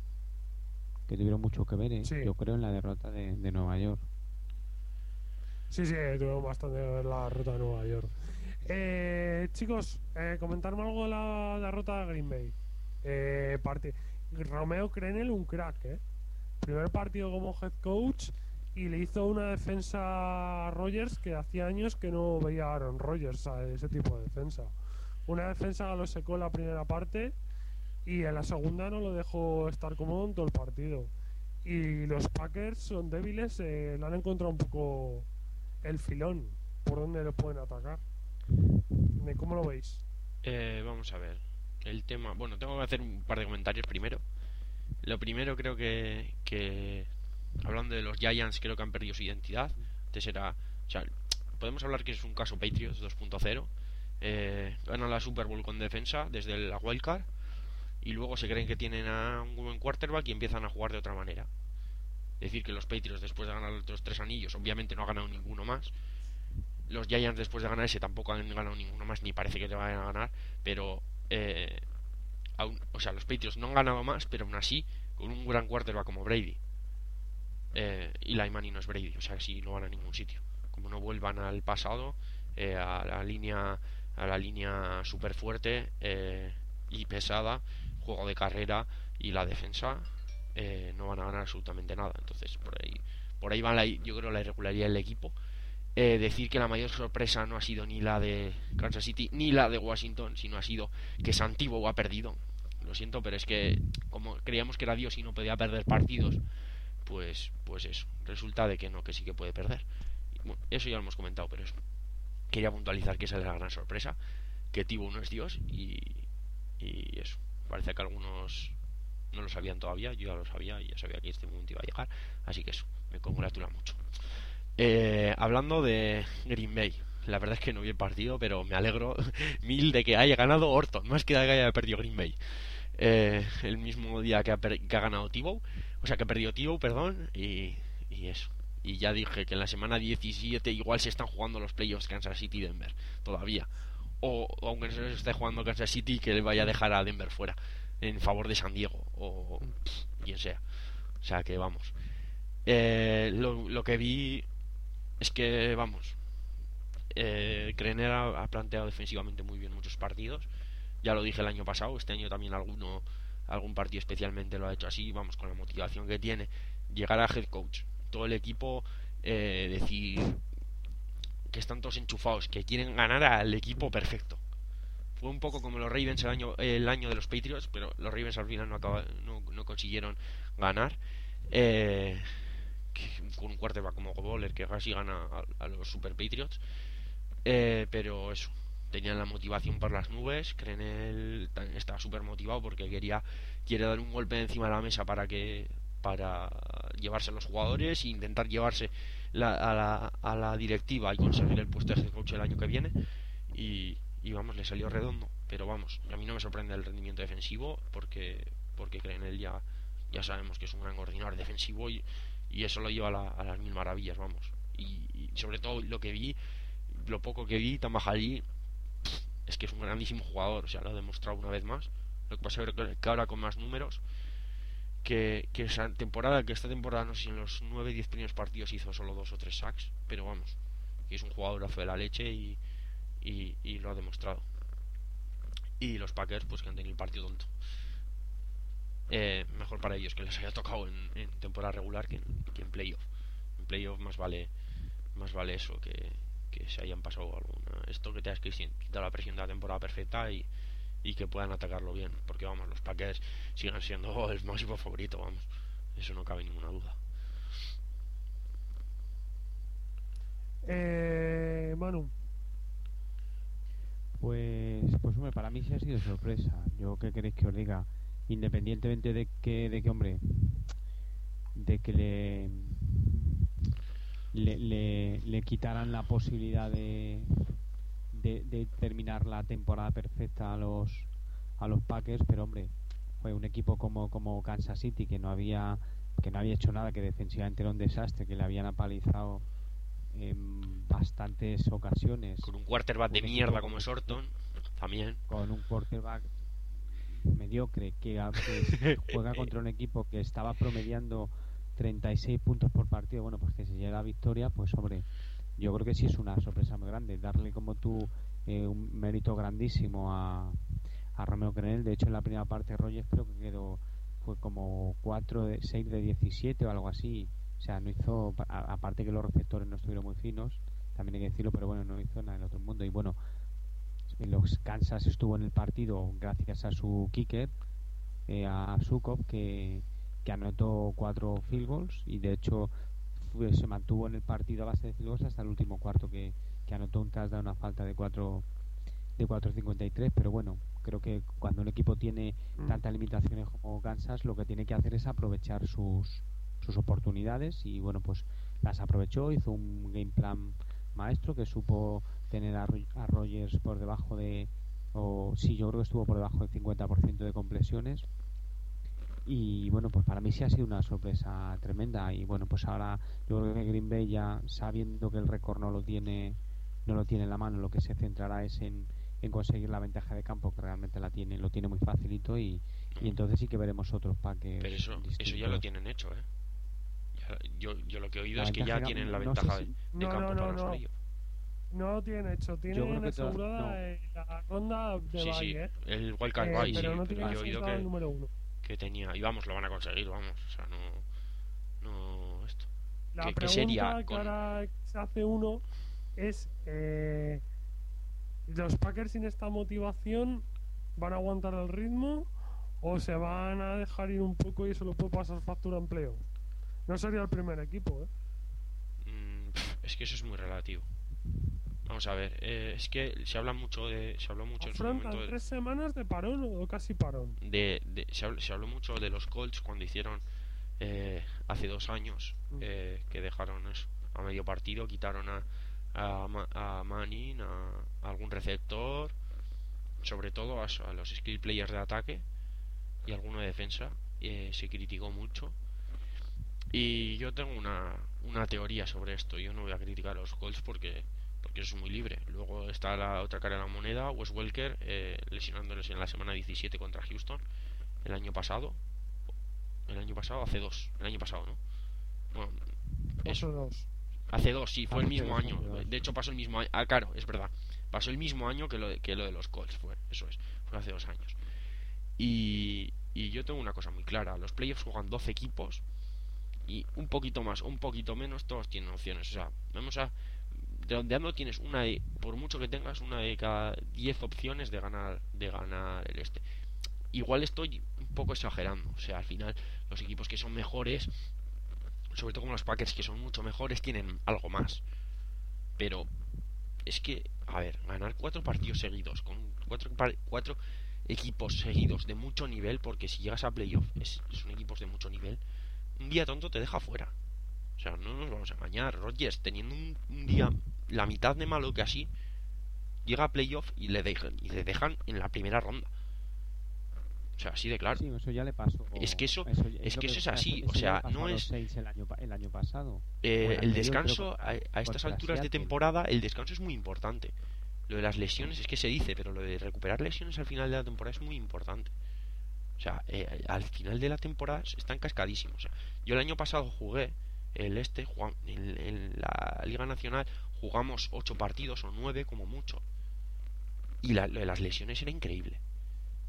Speaker 3: que tuvieron mucho que ver, ¿eh?
Speaker 1: Sí.
Speaker 3: Yo creo, en la derrota de, de Nueva York.
Speaker 1: Sí, sí, tuvimos bastante que ver la ruta de Nueva York. Eh, chicos, eh, comentarme algo de la derrota de Green Bay. Eh, parte... Romeo Crennel, un crack, ¿eh? Primer partido como head coach y le hizo una defensa a Rodgers que hacía años que no veía a Aaron Rodgers a ese tipo de defensa. Una defensa que lo secó en la primera parte y en la segunda no lo dejó estar cómodo en todo el partido. Y los Packers son débiles, eh, le han encontrado un poco el filón por donde lo pueden atacar. ¿Cómo lo veis?
Speaker 2: Eh, vamos a ver. El tema. Bueno, tengo que hacer un par de comentarios primero. Lo primero, creo que. que hablando de los Giants, creo que han perdido su identidad. Antes era. O sea, podemos hablar que es un caso Patriots dos punto cero. Eh, ganan la Super Bowl con defensa desde la wildcard. Y luego se creen que tienen a un buen quarterback y empiezan a jugar de otra manera. Es decir, que los Patriots, después de ganar los otros tres anillos, obviamente no han ganado ninguno más. Los Giants, después de ganar ese, tampoco han ganado ninguno más, ni parece que te vayan a ganar. Pero, eh, aún, o sea, los Patriots no han ganado más, pero aún así, con un gran quarterback como Brady. Eh, y Eli Manning no es Brady, o sea, que sí, no van a ningún sitio. Como no vuelvan al pasado, eh, a la línea, a la línea súper fuerte eh, y pesada, juego de carrera y la defensa, eh, no van a ganar absolutamente nada. Entonces, por ahí, por ahí va la, yo creo, la irregularidad del equipo. Eh, decir que la mayor sorpresa no ha sido ni la de Kansas City ni la de Washington, sino ha sido que Santiago ha perdido. Lo siento, pero es que como creíamos que era Dios y no podía perder partidos, pues pues eso, resulta de que no, que sí que puede perder. Y, bueno, eso ya lo hemos comentado, pero eso. Quería puntualizar que esa es la gran sorpresa, que Tibo no es Dios, y, y eso. Parece que algunos no lo sabían todavía, yo ya lo sabía y ya sabía que este momento iba a llegar, así que eso, me congratula mucho. Eh, hablando de Green Bay, la verdad es que no vi el partido, pero me alegro mil de que haya ganado Orton, más que de que haya perdido Green Bay. Eh, el mismo día que ha, per- que ha ganado Tibow, o sea que ha perdido Tibow, perdón, y, y eso. Y ya dije que en la semana diecisiete igual se están jugando los playoffs Kansas City y Denver, todavía. O, o aunque no se esté jugando Kansas City, que le vaya a dejar a Denver fuera, en favor de San Diego, o pff, quien sea. O sea que vamos. Eh, lo, lo que vi es que, vamos, eh, Krener ha, ha planteado defensivamente muy bien muchos partidos. Ya lo dije el año pasado, este año también alguno algún partido especialmente lo ha hecho así. Vamos, con la motivación que tiene, llegar a head coach, todo el equipo, eh, decir que están todos enchufados, que quieren ganar al equipo perfecto. Fue un poco como los Ravens el año el año de los Patriots, pero los Ravens al final no, acaba, no, no consiguieron ganar. Eh, con un quarterback como Bowler, que casi gana a, a los Super Patriots. Eh, pero eso, tenían la motivación por las nubes. Krenel estaba súper motivado porque quería quiere dar un golpe encima de la mesa para que para llevarse a los jugadores e intentar llevarse la, a, la, a la directiva y conseguir el puesto de head coach el año que viene. Y, y vamos, le salió redondo. Pero vamos, a mí no me sorprende el rendimiento defensivo porque porque Krenel ya ya sabemos que es un gran coordinador defensivo y y eso lo lleva a, la, a las mil maravillas, vamos. Y, y sobre todo lo que vi, lo poco que vi, Tamajali es que es un grandísimo jugador, o sea, lo ha demostrado una vez más. Lo que pasa es que ahora con más números, que, que esa temporada, que esta temporada no sé si en los nueve diez primeros partidos hizo solo dos o tres sacks, pero vamos, que es un jugadorazo de la leche y, y, y lo ha demostrado. Y los Packers, pues que han tenido el partido tonto. eh, mejor para ellos que les haya tocado en, en temporada regular que en, que en playoff. En playoff más vale más vale eso que, que se hayan pasado alguna esto, que tengas que quitar la presión de la temporada perfecta y, y que puedan atacarlo bien, porque vamos, los Packers siguen siendo el máximo favorito, vamos, eso no cabe ninguna duda.
Speaker 1: Eh, Manu.
Speaker 3: Pues, pues hombre, para mí sí ha sido sorpresa. Yo qué queréis que os diga, independientemente de que, de que hombre, de que le, le, le, le quitaran la posibilidad de, de, de terminar la temporada perfecta a los a los Packers, pero hombre, fue un equipo como, como Kansas City que no había que no había hecho nada, que defensivamente era un desastre, que le habían apalizado en bastantes ocasiones,
Speaker 2: con un quarterback de mierda como es Orton también,
Speaker 3: con un quarterback mediocre que, que juega contra un equipo que estaba promediando treinta y seis puntos por partido, bueno, pues que se llega a victoria, pues hombre, yo creo que sí es una sorpresa muy grande, darle como tú eh, un mérito grandísimo a, a Romeo Crennel. De hecho en la primera parte Rogers creo que quedó, fue como cuatro de seis de diecisiete o algo así, o sea, no hizo, a, aparte que los receptores no estuvieron muy finos, también hay que decirlo, pero bueno, no hizo nada en el otro mundo. Y bueno, los Kansas estuvo en el partido gracias a su kicker, eh, a Sukov, que, que anotó cuatro field goals y de hecho fue, se mantuvo en el partido a base de field goals hasta el último cuarto, que, que anotó un touchdown, una falta de cuatro de cuatro cincuenta y tres. Pero bueno, creo que cuando un equipo tiene tantas limitaciones como Kansas, lo que tiene que hacer es aprovechar sus sus oportunidades y bueno, pues las aprovechó, hizo un game plan maestro que supo tener a, a Rogers por debajo de, o sí, yo creo que estuvo por debajo del cincuenta por ciento de completiones. Y bueno, pues para mí sí ha sido una sorpresa tremenda. Y bueno, pues ahora yo creo que Green Bay, ya sabiendo que el récord no lo tiene no lo tiene en la mano, lo que se centrará es en, en conseguir la ventaja de campo, que realmente la tiene, lo tiene muy facilito, y, y entonces sí que veremos otros paquetes.
Speaker 2: Pero eso, eso ya lo tienen hecho, ¿eh? Ya, yo, yo lo que he oído
Speaker 3: la
Speaker 2: es que ya tienen la
Speaker 3: no
Speaker 2: ventaja
Speaker 3: sé si...
Speaker 2: de, de
Speaker 1: No,
Speaker 2: campo
Speaker 1: no, no,
Speaker 2: para los
Speaker 1: no.
Speaker 2: playoffs.
Speaker 1: No lo tienen hecho, tienen asegurada
Speaker 3: no.
Speaker 1: eh, la ronda de
Speaker 2: Sí,
Speaker 1: bye,
Speaker 2: sí,
Speaker 1: ¿eh?
Speaker 2: el Wildcard
Speaker 1: Eh,
Speaker 2: Bye,
Speaker 1: pero
Speaker 2: sí,
Speaker 1: no
Speaker 2: pero
Speaker 1: tienen
Speaker 2: yo he oído
Speaker 1: asegurado el
Speaker 2: que,
Speaker 1: número uno.
Speaker 2: que tenía, y vamos, lo van a conseguir, vamos, o sea, no, no, esto.
Speaker 1: La
Speaker 2: ¿Qué, qué
Speaker 1: pregunta
Speaker 2: sería
Speaker 1: que
Speaker 2: con...
Speaker 1: ahora se hace uno es, eh, ¿los Packers sin esta motivación van a aguantar el ritmo o se van a dejar ir un poco y eso lo puede pasar factura en playoff? No sería el primer equipo, ¿eh?
Speaker 2: Mm, es que eso es muy relativo. Vamos a ver, eh, es que se habla mucho de, se habló mucho en su
Speaker 1: Afrontan
Speaker 2: momento de,
Speaker 1: tres semanas de parón o casi parón.
Speaker 2: de, de- se, habló, se habló mucho de los Colts cuando hicieron eh, hace dos años eh, que dejaron eso a medio partido, quitaron a a, Ma- a Manning, a, a algún receptor, sobre todo a, a los skill players de ataque y alguno de defensa. Eh, se criticó mucho y yo tengo una, una teoría sobre esto. Yo no voy a criticar a los Colts porque porque eso es muy libre. Luego está la otra cara de la moneda, Wes Welker eh, lesionándoles en la semana diecisiete contra Houston el año pasado. El año pasado, hace dos. El año pasado, ¿no? Bueno, eso.
Speaker 1: dos.
Speaker 2: Hace dos, sí, fue el
Speaker 3: Hace
Speaker 2: mismo
Speaker 3: dos,
Speaker 2: año.
Speaker 3: hace dos.
Speaker 2: De hecho, pasó el mismo año. Ah, claro, es verdad. Pasó el mismo año que lo de, que lo de los Colts. Fue, eso es. Fue hace dos años. Y, y yo tengo una cosa muy clara. Los playoffs juegan doce equipos. Y un poquito más, un poquito menos, todos tienen opciones. O sea, vamos a. Redondeando, tienes una de. Por mucho que tengas, una de cada diez opciones de ganar, de ganar el este. Igual estoy un poco exagerando. O sea, al final, los equipos que son mejores, sobre todo como los Packers, que son mucho mejores, tienen algo más. Pero es que, a ver, ganar cuatro partidos seguidos con cuatro, cuatro equipos seguidos de mucho nivel, porque si llegas a playoff es, son equipos de mucho nivel, un día tonto te deja fuera. O sea, no nos vamos a engañar. Rodgers, teniendo un, un día la mitad de malo que así, llega a playoff y le dejan, y le dejan en la primera ronda. O sea, así de claro.
Speaker 3: Sí, eso ya le pasó.
Speaker 2: Es que eso,
Speaker 3: eso
Speaker 2: es,
Speaker 3: lo
Speaker 2: que eso es
Speaker 3: eso-
Speaker 2: así.
Speaker 3: eso
Speaker 2: O
Speaker 3: ya
Speaker 2: sea,
Speaker 3: le pasó
Speaker 2: no
Speaker 3: a los
Speaker 2: es.
Speaker 3: Saints el año, pa- el año pasado.
Speaker 2: Eh,
Speaker 3: O el
Speaker 2: el
Speaker 3: anterior,
Speaker 2: descanso,
Speaker 3: creo,
Speaker 2: a, a estas
Speaker 3: contra
Speaker 2: alturas de
Speaker 3: Seattle.
Speaker 2: temporada, el descanso es muy importante. Lo de las lesiones es que se dice, pero lo de recuperar lesiones al final de la temporada es muy importante. O sea, eh, al final de la temporada están cascadísimos. O sea, yo el año pasado jugué el este, jugam- en, en la Liga Nacional jugamos ocho partidos o nueve como mucho. Y la- lo de las lesiones era increíble.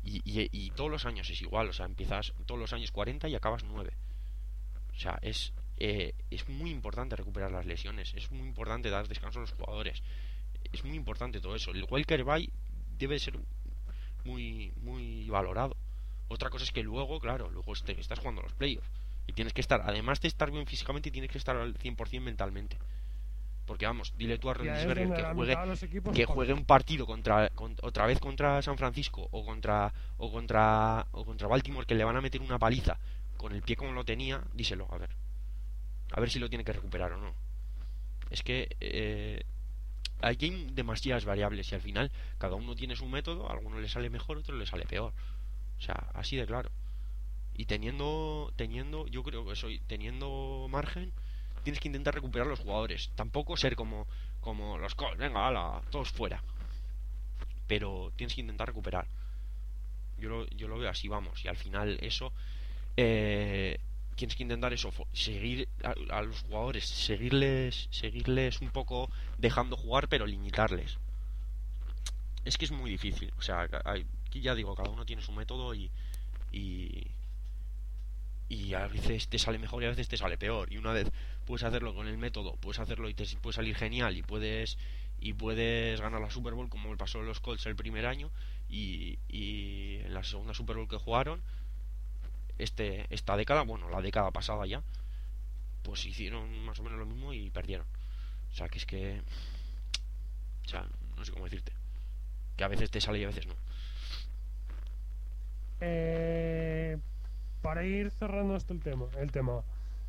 Speaker 2: Y, y, y todos los años es igual, o sea, empiezas todos los años cuarenta y acabas nueve. O sea, es, eh, es muy importante recuperar las lesiones, es muy importante dar descanso a los jugadores, es muy importante todo eso. El Walker Bay debe ser muy, muy valorado. Otra cosa es que luego, claro, luego este, estás jugando los playoffs y tienes que estar, además de estar bien físicamente, tienes que estar al cien por ciento mentalmente. Porque vamos, dile tú a Rodríguez que juegue que juegue un partido contra, contra otra vez contra San Francisco o contra o contra o contra Baltimore, que le van a meter una paliza con el pie como lo tenía, díselo, a ver. A ver si lo tiene que recuperar o no. Es que eh, aquí hay demasiadas variables y al final cada uno tiene su método, a alguno le sale mejor, a otro le sale peor. O sea, así de claro. Y teniendo teniendo yo creo que soy teniendo margen, tienes que intentar recuperar los jugadores. Tampoco ser como, como los Colts, venga, ala, todos fuera. Pero tienes que intentar recuperar. Yo lo, yo lo veo así, vamos. Y al final eso, eh, tienes que intentar eso, seguir a, a los jugadores, seguirles, seguirles un poco dejando jugar, pero limitarles. Es que es muy difícil. O sea, aquí ya digo, cada uno tiene su método y... y y a veces te sale mejor y a veces te sale peor, y una vez puedes hacerlo con el método, puedes hacerlo y te puede salir genial y puedes y puedes ganar la Super Bowl, como el pasó en los Colts el primer año, y, y en la segunda Super Bowl que jugaron este esta década, bueno, la década pasada ya, pues hicieron más o menos lo mismo y perdieron. O sea, que es que, o sea, no sé cómo decirte, que a veces te sale y a veces no.
Speaker 1: Eh... Para ir cerrando esto el tema, el tema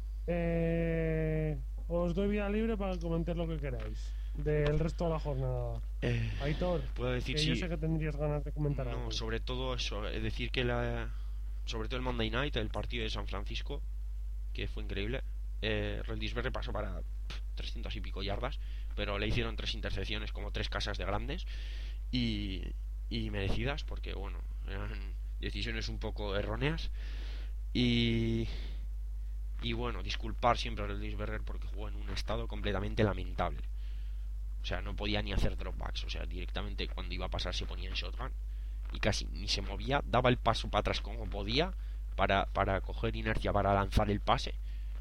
Speaker 1: eh, os doy vía libre para comentar lo que queráis del resto de la jornada.
Speaker 2: eh,
Speaker 1: Aitor,
Speaker 2: puedo decir
Speaker 1: que
Speaker 2: sí,
Speaker 1: yo sé que tendrías ganas de comentar
Speaker 2: no,
Speaker 1: algo.
Speaker 2: sobre todo eso, es decir que la, sobre todo el Monday Night, el partido de San Francisco, que fue increíble. eh, Roethlisberger pasó para pff, trescientas y pico yardas, pero le hicieron tres intercepciones, como tres casas de grandes, y, y merecidas, porque bueno, eran decisiones un poco erróneas. Y, y bueno, disculpar siempre a Roethlisberger porque jugó en un estado completamente lamentable. O sea, no podía ni hacer dropbacks. O sea, directamente cuando iba a pasar se ponía en shotgun y casi ni se movía. Daba el paso para atrás como podía para, para coger inercia para lanzar el pase.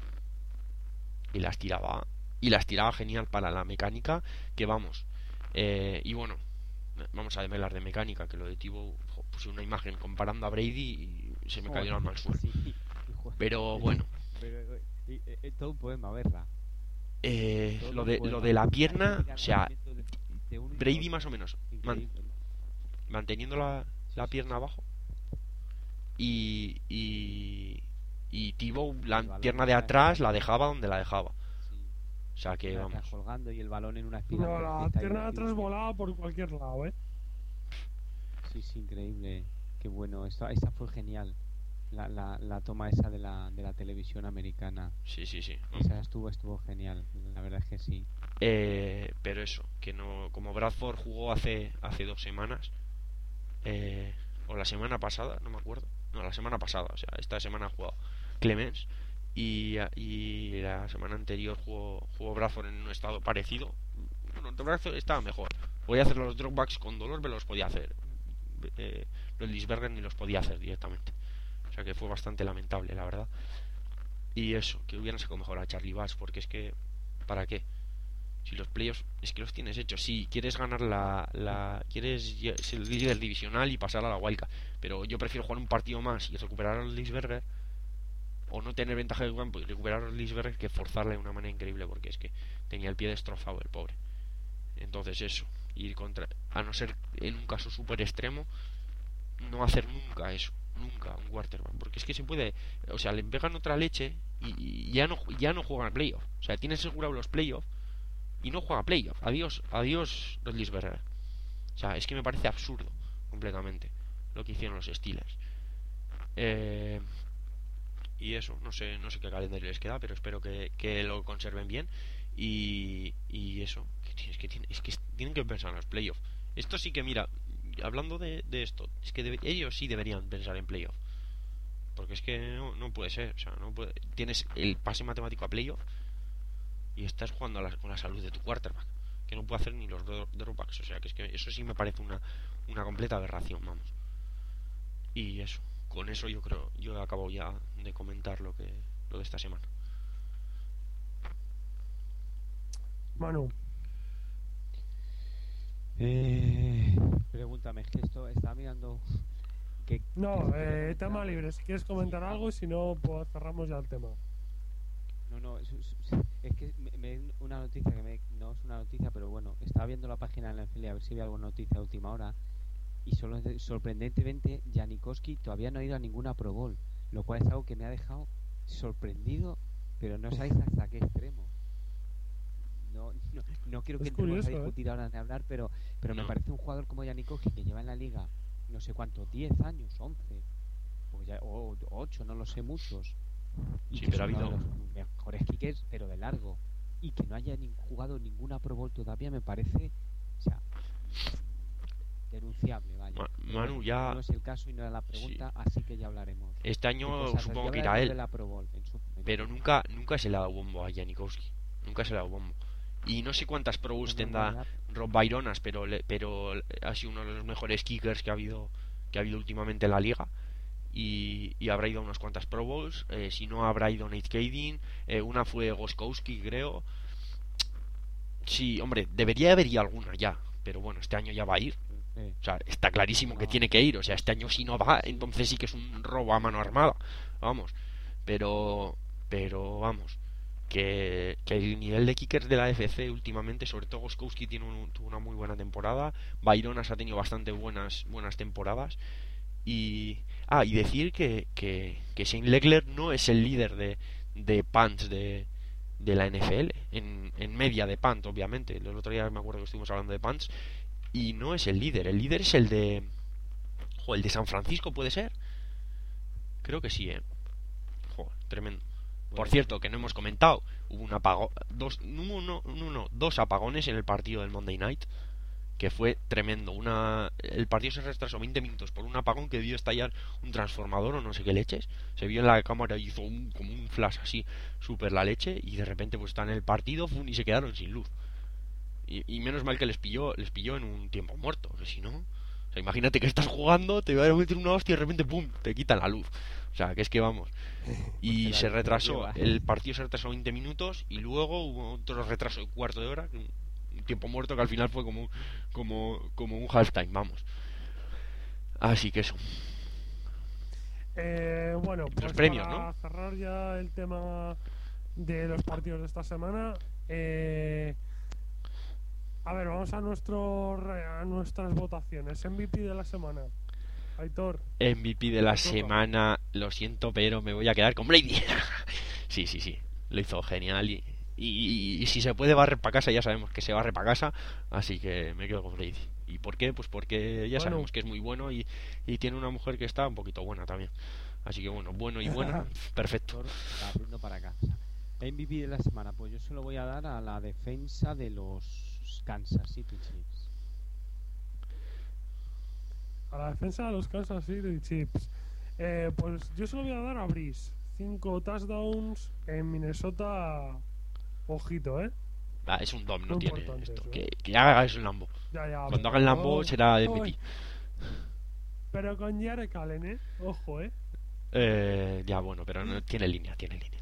Speaker 2: Y las tiraba. Y las tiraba genial para la mecánica. Que vamos. Eh, y bueno, vamos a hablar de mecánica. Que lo de Tibo, puse una imagen comparando a Brady y se me cayó la mal suelo.
Speaker 3: Sí,
Speaker 2: pero bueno,
Speaker 3: pero, eh, eh, todo un poema verla.
Speaker 2: eh, lo de lo de la pierna, o sea, Brady más o menos man, manteniendo la, la pierna abajo y y y Tibo la pierna de atrás la dejaba donde la dejaba. O sea que vamos,
Speaker 3: colgando y el balón en una espina.
Speaker 1: No, la pierna de atrás volaba por cualquier lado, eh.
Speaker 3: Sí, sí, increíble. Qué bueno, esta, esta fue genial. La, la, la toma esa de la, de la televisión americana.
Speaker 2: Sí, sí, sí.
Speaker 3: Esa estuvo, estuvo genial. La verdad es que sí.
Speaker 2: Eh, pero eso, que no, como Bradford jugó hace hace dos semanas, eh, o la semana pasada, no me acuerdo. No, la semana pasada, o sea, esta semana ha jugado Clemens y, y la semana anterior jugó, jugó Bradford en un estado parecido. Bueno, Bradford estaba mejor. Podía hacer los dropbacks con dolor, pero los podía hacer. Eh, los Lisberger ni los podía hacer directamente. O sea que fue bastante lamentable, la verdad. Y eso, que hubieran sacado mejor a Charlie Bass, porque es que, ¿para qué? Si los playoffs es que los tienes hechos. Si quieres ganar la, la quieres ser el líder divisional y pasar a la wildcard, pero yo prefiero jugar un partido más y recuperar a Lisberger, o no tener ventaja de campo y recuperar a Lisberger, que forzarle de una manera increíble, porque es que tenía el pie destrozado el pobre. Entonces eso, ir contra, a no ser en un caso súper extremo, no hacer nunca eso, nunca un quarterback, porque es que se puede, o sea, le pegan otra leche y, y ya no ya no juegan playoff. O sea, tiene asegurado los playoffs y no juega playoff. Adiós, adiós Roethlisberger. O sea, es que me parece absurdo completamente lo que hicieron los Steelers. Eh, y eso, no sé, no sé qué calendario les queda, pero espero que, que lo conserven bien. Y, y eso, que, es, que tiene, es que tienen que pensar en los playoffs. Esto sí que, mira, hablando de, de esto, es que debe, ellos sí deberían pensar en playoff, porque es que no, no puede ser, o sea, no puede, tienes el pase matemático a playoff y estás jugando a la, con la salud de tu quarterback, que no puede hacer ni los dropbacks. O sea, que es que eso sí me parece una, una completa aberración, vamos. Y eso, con eso yo creo, yo he acabado ya de comentar lo que lo de esta semana.
Speaker 1: Manu.
Speaker 3: Eh, pregúntame, es que esto estaba mirando. Que,
Speaker 1: No,
Speaker 3: que
Speaker 1: eh, tema libre. Si quieres comentar algo, y si no, pues cerramos ya el tema.
Speaker 3: No, no, es, es, es que me, me, una noticia que me, no es una noticia, pero bueno, estaba viendo la página de la N F L a ver si había alguna noticia de última hora. Y solo, sorprendentemente, Janikowski todavía no ha ido a ninguna Pro Bowl, lo cual es algo que me ha dejado sorprendido, pero no sabéis hasta qué extremo. No, no, no quiero que
Speaker 1: Es
Speaker 3: entremos
Speaker 1: curioso,
Speaker 3: a discutir
Speaker 1: ¿eh?
Speaker 3: ahora de hablar, pero, pero
Speaker 2: No.
Speaker 3: me parece un jugador como Janikowski que lleva en la liga no sé cuánto, diez años, once, porque ya, o ocho, no lo sé, muchos. Y
Speaker 2: Sí,
Speaker 3: que
Speaker 2: pero
Speaker 3: es
Speaker 2: ha
Speaker 3: uno
Speaker 2: habido-
Speaker 3: de los mejores kickers, pero de largo. Y que no haya ni jugado ninguna Pro Bowl todavía me parece, o sea, denunciable, vaya.
Speaker 2: Ma-
Speaker 3: Pero
Speaker 2: Manu,
Speaker 3: bueno,
Speaker 2: ya-
Speaker 3: no es el caso y no era la pregunta, así que ya hablaremos.
Speaker 2: Este
Speaker 3: de
Speaker 2: año
Speaker 3: cosas.
Speaker 2: supongo
Speaker 3: Ya
Speaker 2: que irá
Speaker 3: hablaremos
Speaker 2: él,
Speaker 3: de la Pro Bowl en su momento.
Speaker 2: pero nunca nunca se le ha dado bombo a Janikowski. Nunca se le ha dado bombo. Y no sé cuántas Pro Bowls
Speaker 3: No, no,
Speaker 2: tendrá
Speaker 3: ya-
Speaker 2: Rob Byronas, pero le- pero ha sido uno de los mejores kickers que ha habido que ha habido últimamente en la liga. Y, y habrá ido a unas cuantas Pro Bowls. Eh, si no, habrá ido Nate Kadin. Eh, una fue Goskowski, creo. Sí, hombre, debería haber ido alguna ya. Pero bueno, este año ya va a ir.
Speaker 3: eh,
Speaker 2: O sea, está clarísimo que
Speaker 3: No.
Speaker 2: tiene que ir. O sea, este año si no va, entonces sí que es un robo a mano armada. Vamos. Pero, pero vamos. Que, que el nivel de kickers de la A F C últimamente, sobre todo Goskowski tiene un- tuvo una muy buena temporada. Byronas ha tenido bastante buenas, buenas temporadas. Y, ah, y decir que, que, que Shane Leckler no es el líder de, de punts de, de la N F L. En, en media de punt, obviamente. El otro día me acuerdo que estuvimos hablando de punts. Y no es el líder. El líder es el de... Jo, el de San Francisco, ¿puede ser? Creo que sí, ¿eh? Joder, tremendo. Por
Speaker 3: Bueno,
Speaker 2: cierto, que no hemos comentado, hubo un apagón, dos, no, no, no, no, dos apagones en el partido del Monday Night, que fue tremendo. Una, el partido se retrasó veinte minutos por un apagón que debió estallar un transformador o no sé qué leches. Se vio en la cámara y hizo un, como un flash así, súper la leche, y de repente pues están en el partido fum, y se quedaron sin luz. Y, y menos mal que les pilló, les pilló en un tiempo muerto, que si no... O sea, imagínate que estás jugando, te va a meter una hostia y de repente ¡pum! Te quitan la luz. O sea, que es que vamos. Y
Speaker 3: Porque la
Speaker 2: se
Speaker 3: luz te
Speaker 2: retrasó,
Speaker 3: lleva.
Speaker 2: el partido se retrasó veinte minutos y luego hubo otro retraso de cuarto de hora, un un tiempo muerto que al final fue como como como un halftime, vamos. Así que eso.
Speaker 1: Eh, bueno, pues
Speaker 2: premios,
Speaker 1: para
Speaker 2: ¿no?
Speaker 1: cerrar ya el tema de los partidos de esta semana, eh, a ver, vamos a nuestro re- a nuestras votaciones. M V P de la semana. Aitor,
Speaker 2: M V P de la
Speaker 1: Te toca.
Speaker 2: semana, lo siento, pero me voy a quedar con Brady. Sí, sí, sí, lo hizo genial y, y, y si se puede barrer para casa, ya sabemos que se barre para casa, así que me quedo con Brady. ¿Y por qué? Pues porque ya
Speaker 1: Bueno.
Speaker 2: sabemos que es muy bueno y, y tiene una mujer que está un poquito buena también. Así que bueno, bueno y buena, perfecto.
Speaker 3: Abriendo para casa. M V P de la semana, pues yo se lo voy a dar a la defensa de los Kansas City Chiefs.
Speaker 1: a la defensa de los Kansas City Chiefs. Eh, pues yo se lo voy a dar a Breeze. Cinco touchdowns en Minnesota. Ojito, ¿eh?
Speaker 2: Ah, es un dom, no
Speaker 1: Muy
Speaker 2: tiene
Speaker 1: importante
Speaker 2: esto.
Speaker 1: eso,
Speaker 2: Que,
Speaker 1: ¿eh?
Speaker 2: que haga eso en Lambo.
Speaker 1: Ya, ya.
Speaker 2: Cuando
Speaker 1: pero-
Speaker 2: haga en Lambo
Speaker 1: oh,
Speaker 2: será M
Speaker 1: oh,
Speaker 2: V P.
Speaker 1: Pero con Jarek Allen, ¿eh? Ojo, ¿eh?
Speaker 2: Eh, ya bueno, pero no, tiene línea, tiene línea.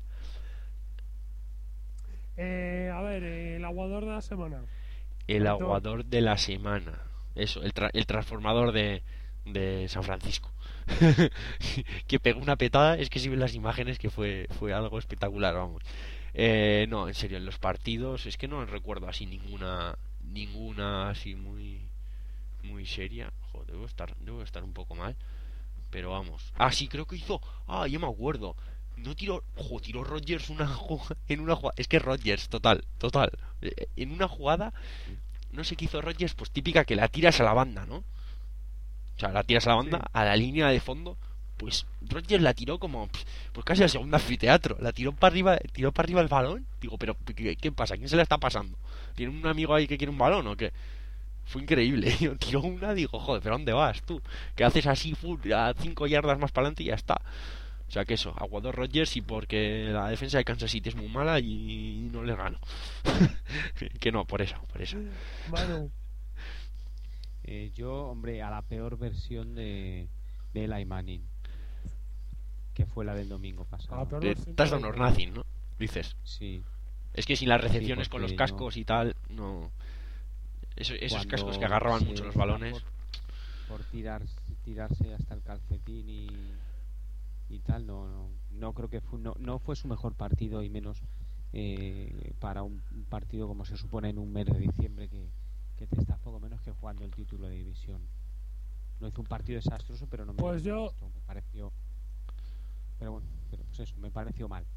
Speaker 1: Eh, a ver, eh, el aguador de la semana.
Speaker 2: El
Speaker 1: Aitor.
Speaker 2: aguador de la semana. Eso, el, tra- el transformador de, de San Francisco. Que pegó una petada. Es que si ven las imágenes que fue, fue algo espectacular, vamos. Eh, no, en serio, en los partidos es que no recuerdo así ninguna ninguna así muy muy seria. Joder, debo estar, debo estar un poco mal. Pero vamos. Ah, sí, creo que hizo. Ah, yo me acuerdo. No tiró. Ojo, tiró Rodgers una jugada. En una jugada. Es que Rodgers, total, total. Eh, En una jugada. No sé qué hizo Rodgers, pues típica que la tiras a la banda, ¿no? O sea, la tiras a la banda,
Speaker 1: Sí.
Speaker 2: a la línea de fondo. Pues Rodgers la tiró como. Pues, pues casi al segundo anfiteatro. La tiró para arriba, tiró para arriba el balón. Digo, pero ¿qué, qué pasa? ¿Quién se la está pasando? ¿Tiene un amigo ahí que quiere un balón o qué? Fue increíble. Yo tiró una, digo, joder, ¿pero dónde vas tú? Que haces así full, a cinco yardas más para adelante y ya está. O sea que eso, aguador Rodgers y porque la defensa de Kansas City es muy mala y no les gano. Que no, por eso, por eso.
Speaker 1: Manu.
Speaker 3: Eh, yo, hombre, a la peor versión de, de Eli Manning, que fue la del domingo pasado.
Speaker 1: Ah, pero
Speaker 2: De
Speaker 1: lo siento,
Speaker 2: touchdown or
Speaker 1: no.
Speaker 2: nothing, ¿no? Dices.
Speaker 3: Sí,
Speaker 2: Es que sin las recepciones
Speaker 3: Sí,
Speaker 2: con los
Speaker 3: porque
Speaker 2: cascos y tal, no. Eso- esos
Speaker 3: cuando
Speaker 2: cascos que agarraban
Speaker 3: se
Speaker 2: mucho los
Speaker 3: está
Speaker 2: balones.
Speaker 3: por, por tirar, tirarse hasta el calcetín y, y tal, no, no, no creo que fue, no, no fue su mejor partido y menos eh, para un, un partido como se supone en un mes de diciembre que, que te estás poco menos que jugando el título de división. No hizo un partido desastroso, pero no me,
Speaker 1: Pues
Speaker 3: no me
Speaker 1: yo-
Speaker 3: gustó, me pareció, pero bueno, pero pues eso, me pareció mal.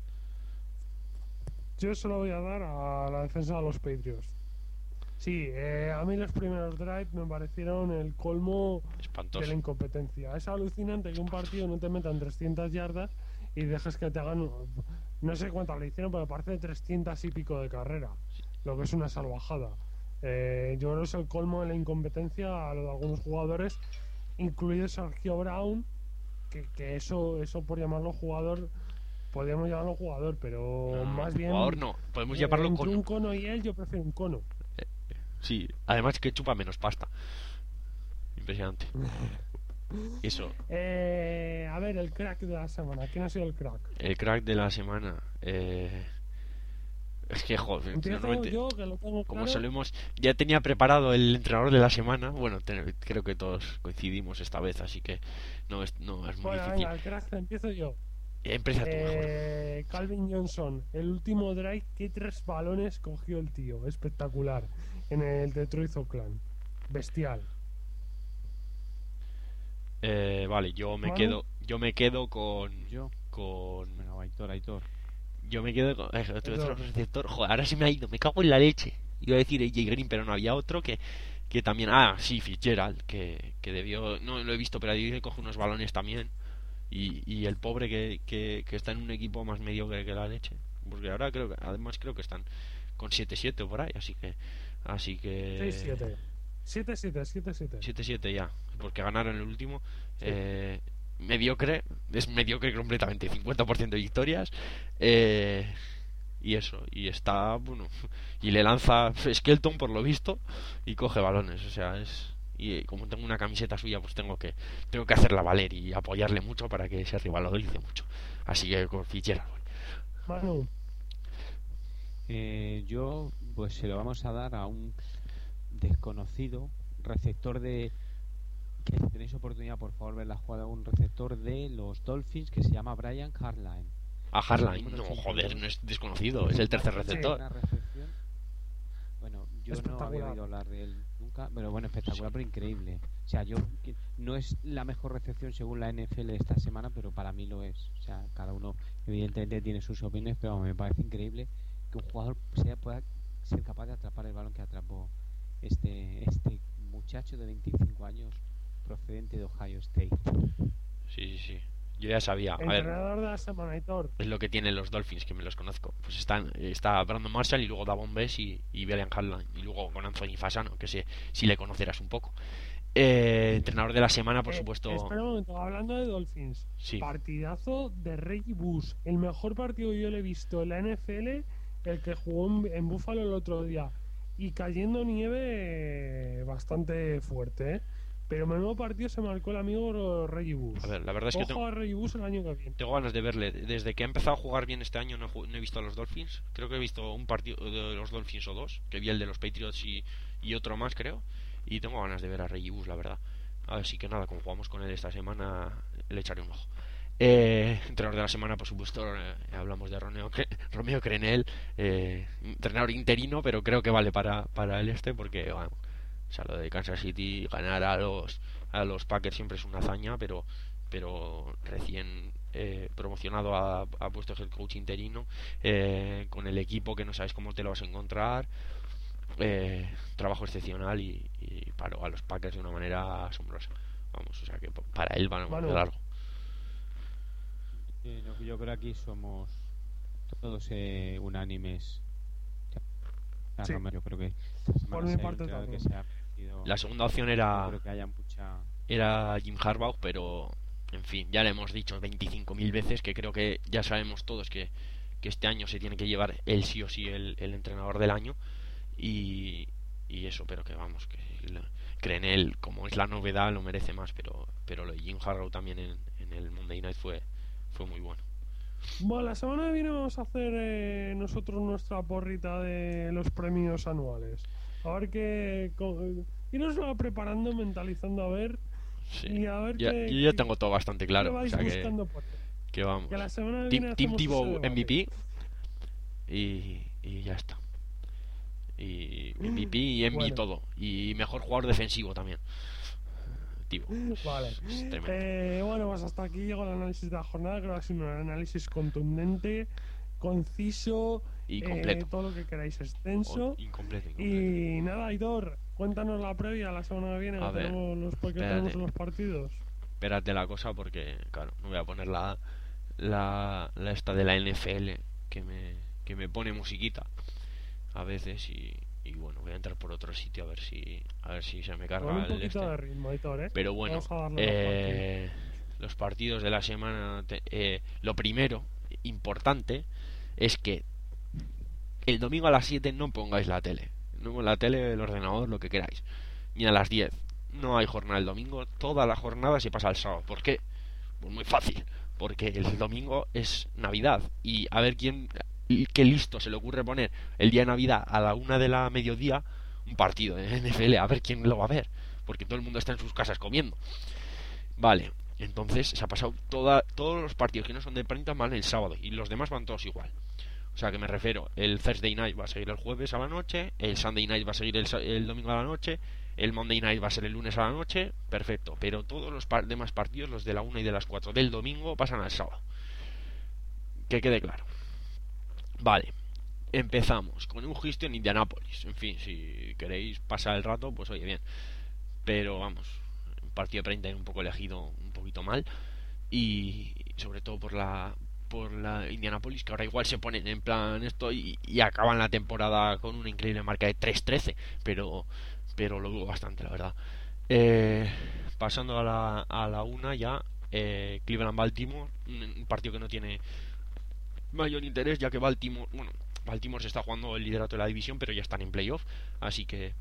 Speaker 1: Yo se lo voy a dar a la defensa de los Patriots. Sí, eh, a mí los primeros drives me parecieron el colmo de la
Speaker 2: Espantoso.
Speaker 1: incompetencia. Es alucinante que un partido no te metan trescientas yardas y dejes que te hagan, no sé cuántas le hicieron, pero parece trescientas y pico de carrera, lo que es una salvajada. Eh, yo creo que es el colmo de la incompetencia a lo de algunos jugadores, incluido Sergio Brown, que, que eso, eso por llamarlo jugador, podríamos llamarlo jugador, pero
Speaker 2: No,
Speaker 1: más bien
Speaker 2: jugador no, podemos
Speaker 1: eh,
Speaker 2: llamarlo
Speaker 1: entre
Speaker 2: cono.
Speaker 1: un cono y él, yo prefiero un cono.
Speaker 2: Sí, además que chupa menos pasta. Impresionante. Eso,
Speaker 1: Eh, a ver, el crack de la semana. ¿Quién ha sido el crack?
Speaker 2: el crack de la semana. Eh... Es que, joder,
Speaker 1: Empiezo
Speaker 2: normalmente,
Speaker 1: yo, que lo tengo
Speaker 2: como
Speaker 1: claro.
Speaker 2: solemos, ya tenía preparado el entrenador de la semana. Bueno, te- creo que todos coincidimos esta vez, así que no es, no es muy
Speaker 1: Bueno,
Speaker 2: difícil.
Speaker 1: venga, el crack empiezo yo.
Speaker 2: Empieza tú mejor.
Speaker 1: Eh, Calvin Johnson, el último drive, ¿qué tres balones cogió el tío? Espectacular. En el Detroit Oakland. Bestial.
Speaker 2: Eh, vale, yo me
Speaker 1: Manu.
Speaker 2: quedo, yo me quedo con,
Speaker 3: Yo,
Speaker 2: con,
Speaker 3: bueno, Aitor, Aitor.
Speaker 2: yo me quedo con eh, otro, otro
Speaker 1: Eso.
Speaker 2: receptor. Joder, ahora se me ha ido, me cago en la leche. Iba a decir A J Green, pero no había otro que, que también, ah, sí, Fitzgerald, que, que debió, no lo he visto, pero ahí que coge unos balones también. Y, y el pobre que, que, que está en un equipo más mediocre que la leche, porque ahora creo que, además creo que están con siete siete por ahí, así que, así que
Speaker 1: seis siete. siete siete, siete siete.
Speaker 2: siete siete ya, porque ganaron el último.
Speaker 1: Sí.
Speaker 2: eh, mediocre, es mediocre completamente, cincuenta por ciento de victorias. eh, y eso, y está, bueno, y le lanza Skelton por lo visto y coge balones, o sea, es, y como tengo una camiseta suya, pues tengo que tengo que hacerla valer y apoyarle mucho para que ese rival lo dice mucho, así que con Fitzgerald.
Speaker 1: Manu,
Speaker 3: Eh, yo, pues se lo vamos a dar a un desconocido receptor de, que si tenéis oportunidad, por favor, ver la jugada, un receptor de los Dolphins que se llama Brian Harline.
Speaker 2: A Harline,
Speaker 3: Número
Speaker 2: no,
Speaker 3: ochenta y
Speaker 2: joder,
Speaker 3: dos.
Speaker 2: no es desconocido, es el tercer
Speaker 1: Sí.
Speaker 2: receptor.
Speaker 3: Una recepción. Bueno, yo no
Speaker 1: Espectacular.
Speaker 3: había oído hablar de él nunca, pero bueno, espectacular, pero increíble. O sea, yo que- no es la mejor recepción según la N F L esta semana, pero para mí lo es. O sea, cada uno evidentemente tiene sus opiniones, pero me parece increíble que un jugador sea, pueda ser capaz de atrapar el balón que atrapó este este muchacho de veinticinco años procedente de Ohio State.
Speaker 2: Sí, sí, sí. Yo ya sabía. A ver,
Speaker 1: entrenador de la semana, Hitor.
Speaker 2: es lo que tienen los Dolphins, que me los conozco. Pues están, está Brandon Marshall y luego Davon Bess y, y Brian Harlan. Y luego con Anthony Fasano, que sé si le conocerás un poco. Eh, entrenador de la semana, por
Speaker 1: Eh,
Speaker 2: supuesto.
Speaker 1: Espera un momento, hablando de Dolphins.
Speaker 2: Sí.
Speaker 1: Partidazo de Reggie Bush. El mejor partido que yo le he visto en la N F L, el que jugó en, en Buffalo el otro día. Y cayendo nieve eh, bastante fuerte, ¿eh? Pero menudo partido se marcó el amigo Reggie Bush.
Speaker 2: A ver, la verdad es que
Speaker 1: Ojo
Speaker 2: tengo,
Speaker 1: a Reggie Bush el año que viene.
Speaker 2: tengo ganas de verle. Desde que ha empezado a jugar bien este año no he, ju- no he visto a los Dolphins. Creo que he visto un partido de los Dolphins o dos. Que vi el de los Patriots y, y otro más, creo. Y tengo ganas de ver a Reggie Bush, la verdad. Así que nada, como jugamos con él esta semana, le echaré un ojo. Eh, entrenador de la semana, por supuesto, eh, hablamos de Romeo, Romeo Crenel, eh, entrenador interino, pero creo que vale para, para el este, porque bueno, o sea, lo de Kansas City, ganar a los a los Packers siempre es una hazaña, pero pero recién eh, promocionado a, a puesto de head coach interino, eh, con el equipo que no sabes cómo te lo vas a encontrar, eh, trabajo excepcional y, y paró a los Packers de una manera asombrosa. Vamos, o sea que para él van
Speaker 1: Bueno.
Speaker 2: de largo.
Speaker 3: Eh, no, yo creo que aquí somos todos eh, unánimes. Ya,
Speaker 1: Sí.
Speaker 3: Romero, yo creo que esta semana
Speaker 1: Por mi
Speaker 3: se ha
Speaker 1: parte
Speaker 3: demostrado
Speaker 1: también.
Speaker 3: que se ha merecido-
Speaker 2: La segunda opción
Speaker 3: no
Speaker 2: era
Speaker 3: creo que haya mucha.
Speaker 2: era Jim Harbaugh, pero en fin, ya le hemos dicho veinticinco mil veces que creo que ya sabemos todos que, que este año se tiene que llevar él sí o sí el, el entrenador del año y, y eso, pero que vamos, que, cree en él, como es la novedad, lo merece más, pero pero lo de Jim Harrow también en, en el Monday Night fue fue muy bueno.
Speaker 1: Bueno, la semana que viene vamos a hacer eh, nosotros nuestra porrita de los premios anuales. A ver qué... co- irnosla preparando, mentalizando a ver...
Speaker 2: Sí.
Speaker 1: Y a ver
Speaker 2: Ya,
Speaker 1: qué...
Speaker 2: yo ya
Speaker 1: qué-
Speaker 2: tengo todo bastante
Speaker 1: qué
Speaker 2: claro, o
Speaker 1: vais
Speaker 2: sea que,
Speaker 1: buscando por ahí.
Speaker 2: que vamos.
Speaker 1: Que la semana que
Speaker 2: Team,
Speaker 1: viene
Speaker 2: Team
Speaker 1: hacemos ese
Speaker 2: Tebow
Speaker 1: debate.
Speaker 2: M V P y, y ya está. Y M V P y M V P
Speaker 1: Bueno.
Speaker 2: todo. Y mejor jugador defensivo también. Tío,
Speaker 1: Vale.
Speaker 2: es tremendo.
Speaker 1: Eh, bueno, pues hasta aquí llegó el análisis de la jornada. Creo que ha sido un análisis contundente, conciso,
Speaker 2: Y
Speaker 1: eh,
Speaker 2: completo.
Speaker 1: todo lo que queráis extenso.
Speaker 2: O- incompleto, incompleto.
Speaker 1: Y nada, Aitor, cuéntanos la previa la semana que viene.
Speaker 2: A
Speaker 1: Que
Speaker 2: ver,
Speaker 1: tenemos los, porque
Speaker 2: espérate.
Speaker 1: tenemos los partidos.
Speaker 2: Espérate la cosa porque, claro, no voy a poner la, la, la esta de la N F L que me, que me pone musiquita a veces y, y bueno, voy a entrar por otro sitio a ver si a ver si se me carga
Speaker 1: Con un
Speaker 2: el
Speaker 1: poquito
Speaker 2: este.
Speaker 1: de ritmo, Aitor, ¿eh?
Speaker 2: Pero bueno,
Speaker 1: Vamos a darle los
Speaker 2: eh, los partidos de la semana, te- eh, lo primero importante es que el domingo a las siete no pongáis la tele, no la tele, el ordenador, lo que queráis, ni a las diez. No hay jornada el domingo, toda la jornada se pasa al sábado. ¿Por qué? Pues muy fácil, porque el domingo es Navidad y a ver quién, qué listo se le ocurre poner el día de Navidad a la una de la mediodía un partido de N F L, a ver quién lo va a ver, porque todo el mundo está en sus casas comiendo. Vale, entonces se ha pasado toda, todos los partidos que no son de prime time van el sábado y los demás van todos igual. O sea que me refiero, el Thursday Night va a seguir el jueves a la noche, el Sunday Night va a seguir el, sa- el domingo a la noche, el Monday Night va a ser el lunes a la noche, perfecto. Pero todos los par- demás partidos, los de la una y de las cuatro del domingo, pasan al sábado. Que quede claro. Vale, empezamos con un Houston en Indianapolis. En fin, si queréis pasar el rato, pues oye, bien. Pero vamos, un partido de prime time un poco elegido, un poquito mal. Y sobre todo por la por la Indianapolis, que ahora igual se ponen en plan esto y, y acaban la temporada con una increíble marca de tres trece, pero pero lo dudo bastante, la verdad. Eh, pasando a la, a la una ya, eh, Cleveland-Baltimore, un, un partido que no tiene mayor interés, ya que Baltimore, bueno, Baltimore se está jugando el liderato de la división, pero ya están en playoff, así que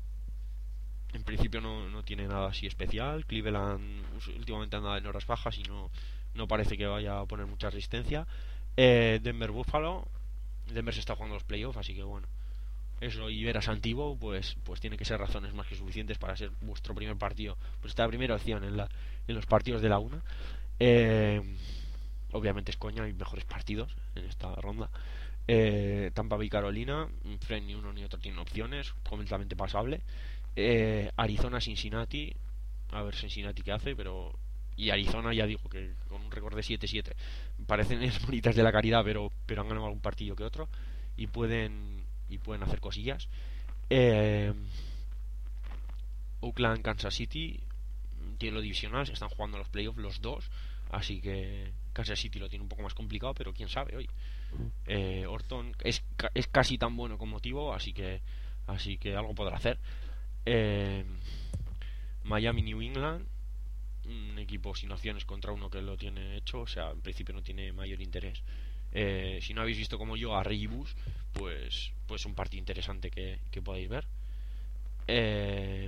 Speaker 2: en principio no, no tiene nada así especial. Cleveland últimamente anda en horas bajas y no, no parece que vaya a poner mucha resistencia. eh, Denver Buffalo, Denver se está jugando los playoffs, así que bueno, eso y ver a Santiago pues pues tiene que ser razones más que suficientes para ser vuestro primer partido, pues esta primera opción en la en los partidos de la una. eh, obviamente es coña, hay mejores partidos en esta ronda. eh, Tampa Bay Carolina, Fred ni uno ni otro tienen opciones, completamente pasable. eh, Arizona Cincinnati, a ver Cincinnati qué hace, pero y Arizona ya digo que con un récord de siete siete parecen bonitas de la caridad, pero pero han ganado algún partido que otro y pueden y pueden hacer cosillas. eh, Oakland Kansas City tiene lo divisional, se están jugando los playoffs los dos, así que Kansas City lo tiene un poco más complicado, pero quién sabe hoy. eh, Orton es, ca- es casi tan bueno como Tivo, así que así que algo podrá hacer. eh, Miami New England, un equipo sin opciones contra uno que lo tiene hecho, o sea, en principio no tiene mayor interés. Eh, si no habéis visto como yo a Reggie Bush, pues pues un partido interesante que, que podéis ver. Eh,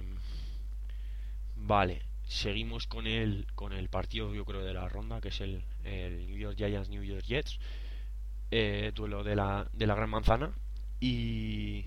Speaker 2: vale, seguimos con el con el partido yo creo de la ronda, que es el, el New York Giants New York Jets, eh, duelo de la de la Gran Manzana y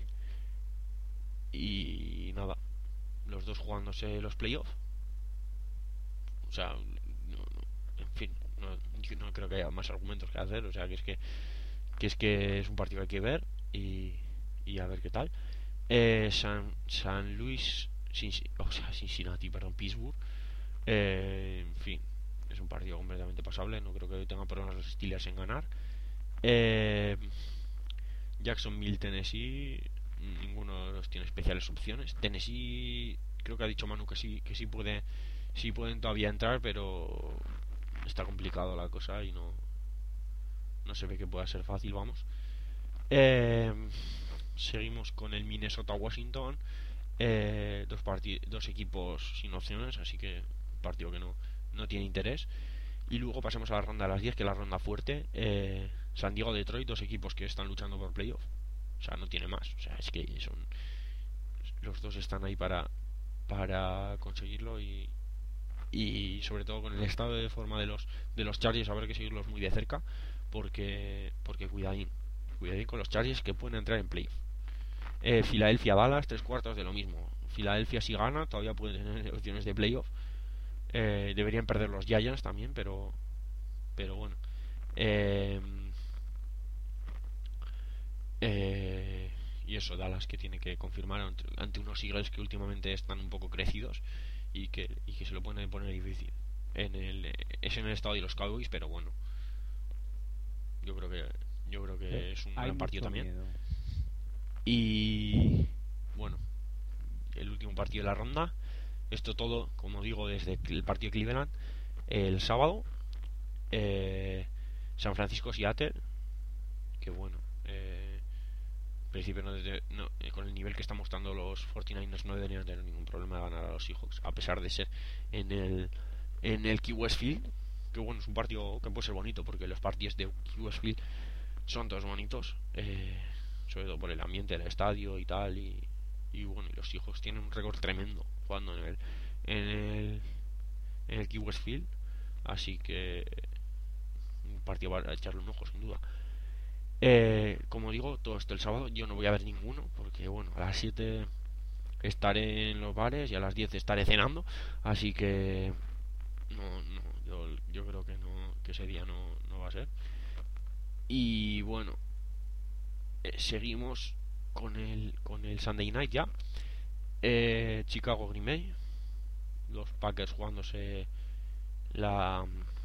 Speaker 2: y nada, los dos jugándose los playoffs. O sea, no, no, en fin, no, no creo que haya más argumentos que hacer. O sea, que es que, que es que es un partido que hay que ver y, y a ver qué tal. Eh, San, San Luis, Cinci- o sea, Cincinnati, perdón, Pittsburgh. Eh, en fin, es un partido completamente pasable. No creo que tenga problemas los Steelers en ganar. Eh, Jacksonville, Tennessee, ninguno de los tiene especiales opciones. Tennessee, creo que ha dicho Manu que sí, que sí puede. Sí pueden todavía entrar, pero está complicado la cosa y no no se ve que pueda ser fácil, vamos. Eh, seguimos con el Minnesota-Washington, eh, dos parti- dos equipos sin opciones, así que un partido que no, no tiene interés. Y luego pasamos a la ronda de las diez, que es la ronda fuerte. eh, San Diego-Detroit, dos equipos que están luchando por playoff. O sea, no tiene más. O sea, es que son los dos están ahí para para conseguirlo y y sobre todo con el estado de forma de los de los Chargers habrá que seguirlos muy de cerca porque porque cuidadín cuidadín con los Chargers que pueden entrar en playoff. eh, Filadelfia Dallas tres cuartos de lo mismo. Filadelfia si gana todavía puede tener opciones de playoff. eh, deberían perder los Giants también, pero pero bueno eh, eh, y eso, Dallas que tiene que confirmar ante, ante unos Eagles que últimamente están un poco crecidos y que, y que se lo pueden poner difícil en el es en el estado de los Cowboys, pero bueno, yo creo que yo creo que
Speaker 3: eh,
Speaker 2: es un
Speaker 3: gran
Speaker 2: partido también.
Speaker 3: Miedo.
Speaker 2: Y bueno, el último partido de la ronda, esto todo, como digo, desde el partido de Cleveland el sábado, eh, San Francisco Seattle, que bueno, eh, en principio no, desde, no eh, con el nivel que están mostrando los cuarenta y nueve ers no deberían tener ningún problema de ganar a los Seahawks, a pesar de ser en el en el Key West Field, que bueno, es un partido que puede ser bonito porque los partidos de Key West Field son todos bonitos, eh, sobre todo por el ambiente del estadio y tal, y, y bueno, y los Seahawks tienen un récord tremendo jugando en el en el en el Key West Field, así que un partido para echarle un ojo sin duda. Eh, como digo, todo esto el sábado yo no voy a ver ninguno porque bueno, a las siete estaré en los bares y a las diez estaré cenando, así que no, no yo, yo creo que no, que ese día no, no va a ser. Y bueno, eh, seguimos con el con el Sunday Night ya. eh, Chicago Green Bay, los Packers jugándose la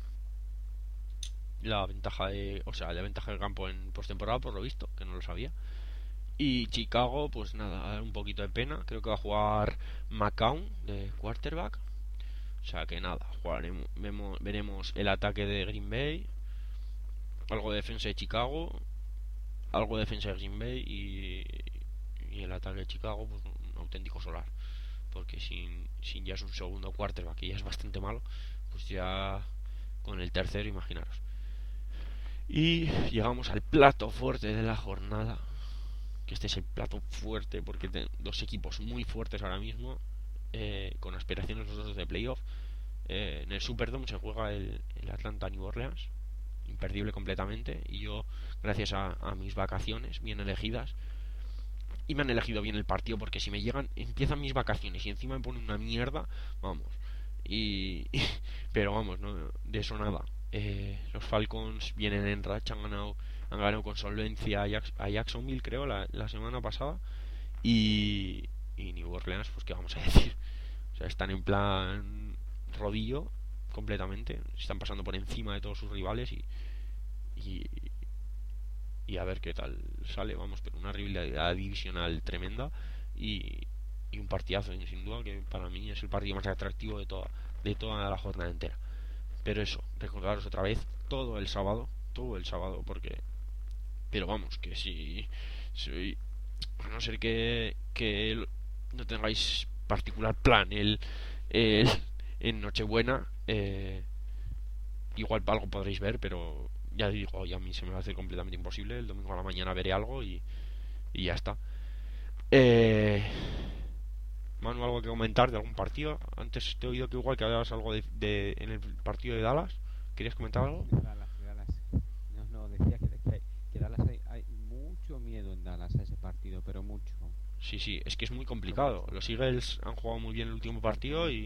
Speaker 2: la ventaja de, o sea, la ventaja del campo en postemporada, por lo visto, que no lo sabía. Y Chicago, pues nada, un poquito de pena, creo que va a jugar McCown de quarterback. O sea que nada, jugaremos, vemos, veremos el ataque de Green Bay, algo de defensa de Chicago, algo de defensa de Green Bay y, y el ataque de Chicago, pues un auténtico solar. Porque sin, sin ya es un segundo quarterback que ya es bastante malo, pues ya con el tercero, imaginaros. Y llegamos al plato fuerte de la jornada, que este es el plato fuerte porque ten dos equipos muy fuertes ahora mismo, eh, con aspiraciones los dos de playoff. Eh, en el Superdome se juega el, el Atlanta New Orleans, imperdible completamente, y yo, gracias a, a mis vacaciones bien elegidas, y me han elegido bien el partido, porque si me llegan, empiezan mis vacaciones y encima me ponen una mierda, vamos, y, y pero vamos, no, de eso nada. Eh, los Falcons vienen en racha, han ganado, han ganado con solvencia a, Jack, a Jacksonville, creo, la, la semana pasada, y, y New Orleans, pues qué vamos a decir, o sea, están en plan rodillo completamente, están pasando por encima de todos sus rivales y y, y a ver qué tal sale, vamos, pero una rivalidad divisional tremenda y, y un partidazo sin duda, que para mí es el partido más atractivo de toda de toda la jornada entera. Pero eso, recordaros otra vez, todo el sábado, todo el sábado, porque, pero vamos, que si, si a no ser que, que no tengáis particular plan el, el en Nochebuena, eh, igual algo podréis ver, pero ya digo, ya a mí se me va a hacer completamente imposible. El domingo a la mañana veré algo y, y ya está. Eh, Manu, ¿algo que comentar de algún partido? Antes te he oído que igual que hablabas algo de, de en el partido de Dallas. ¿Querías comentar algo?
Speaker 3: De Dallas, de Dallas. No, no, decía que, que, que Dallas hay, hay mucho miedo en Dallas a ese partido, pero mucho.
Speaker 2: Sí, sí, es que es muy complicado. Los Eagles han jugado muy bien el último partido y...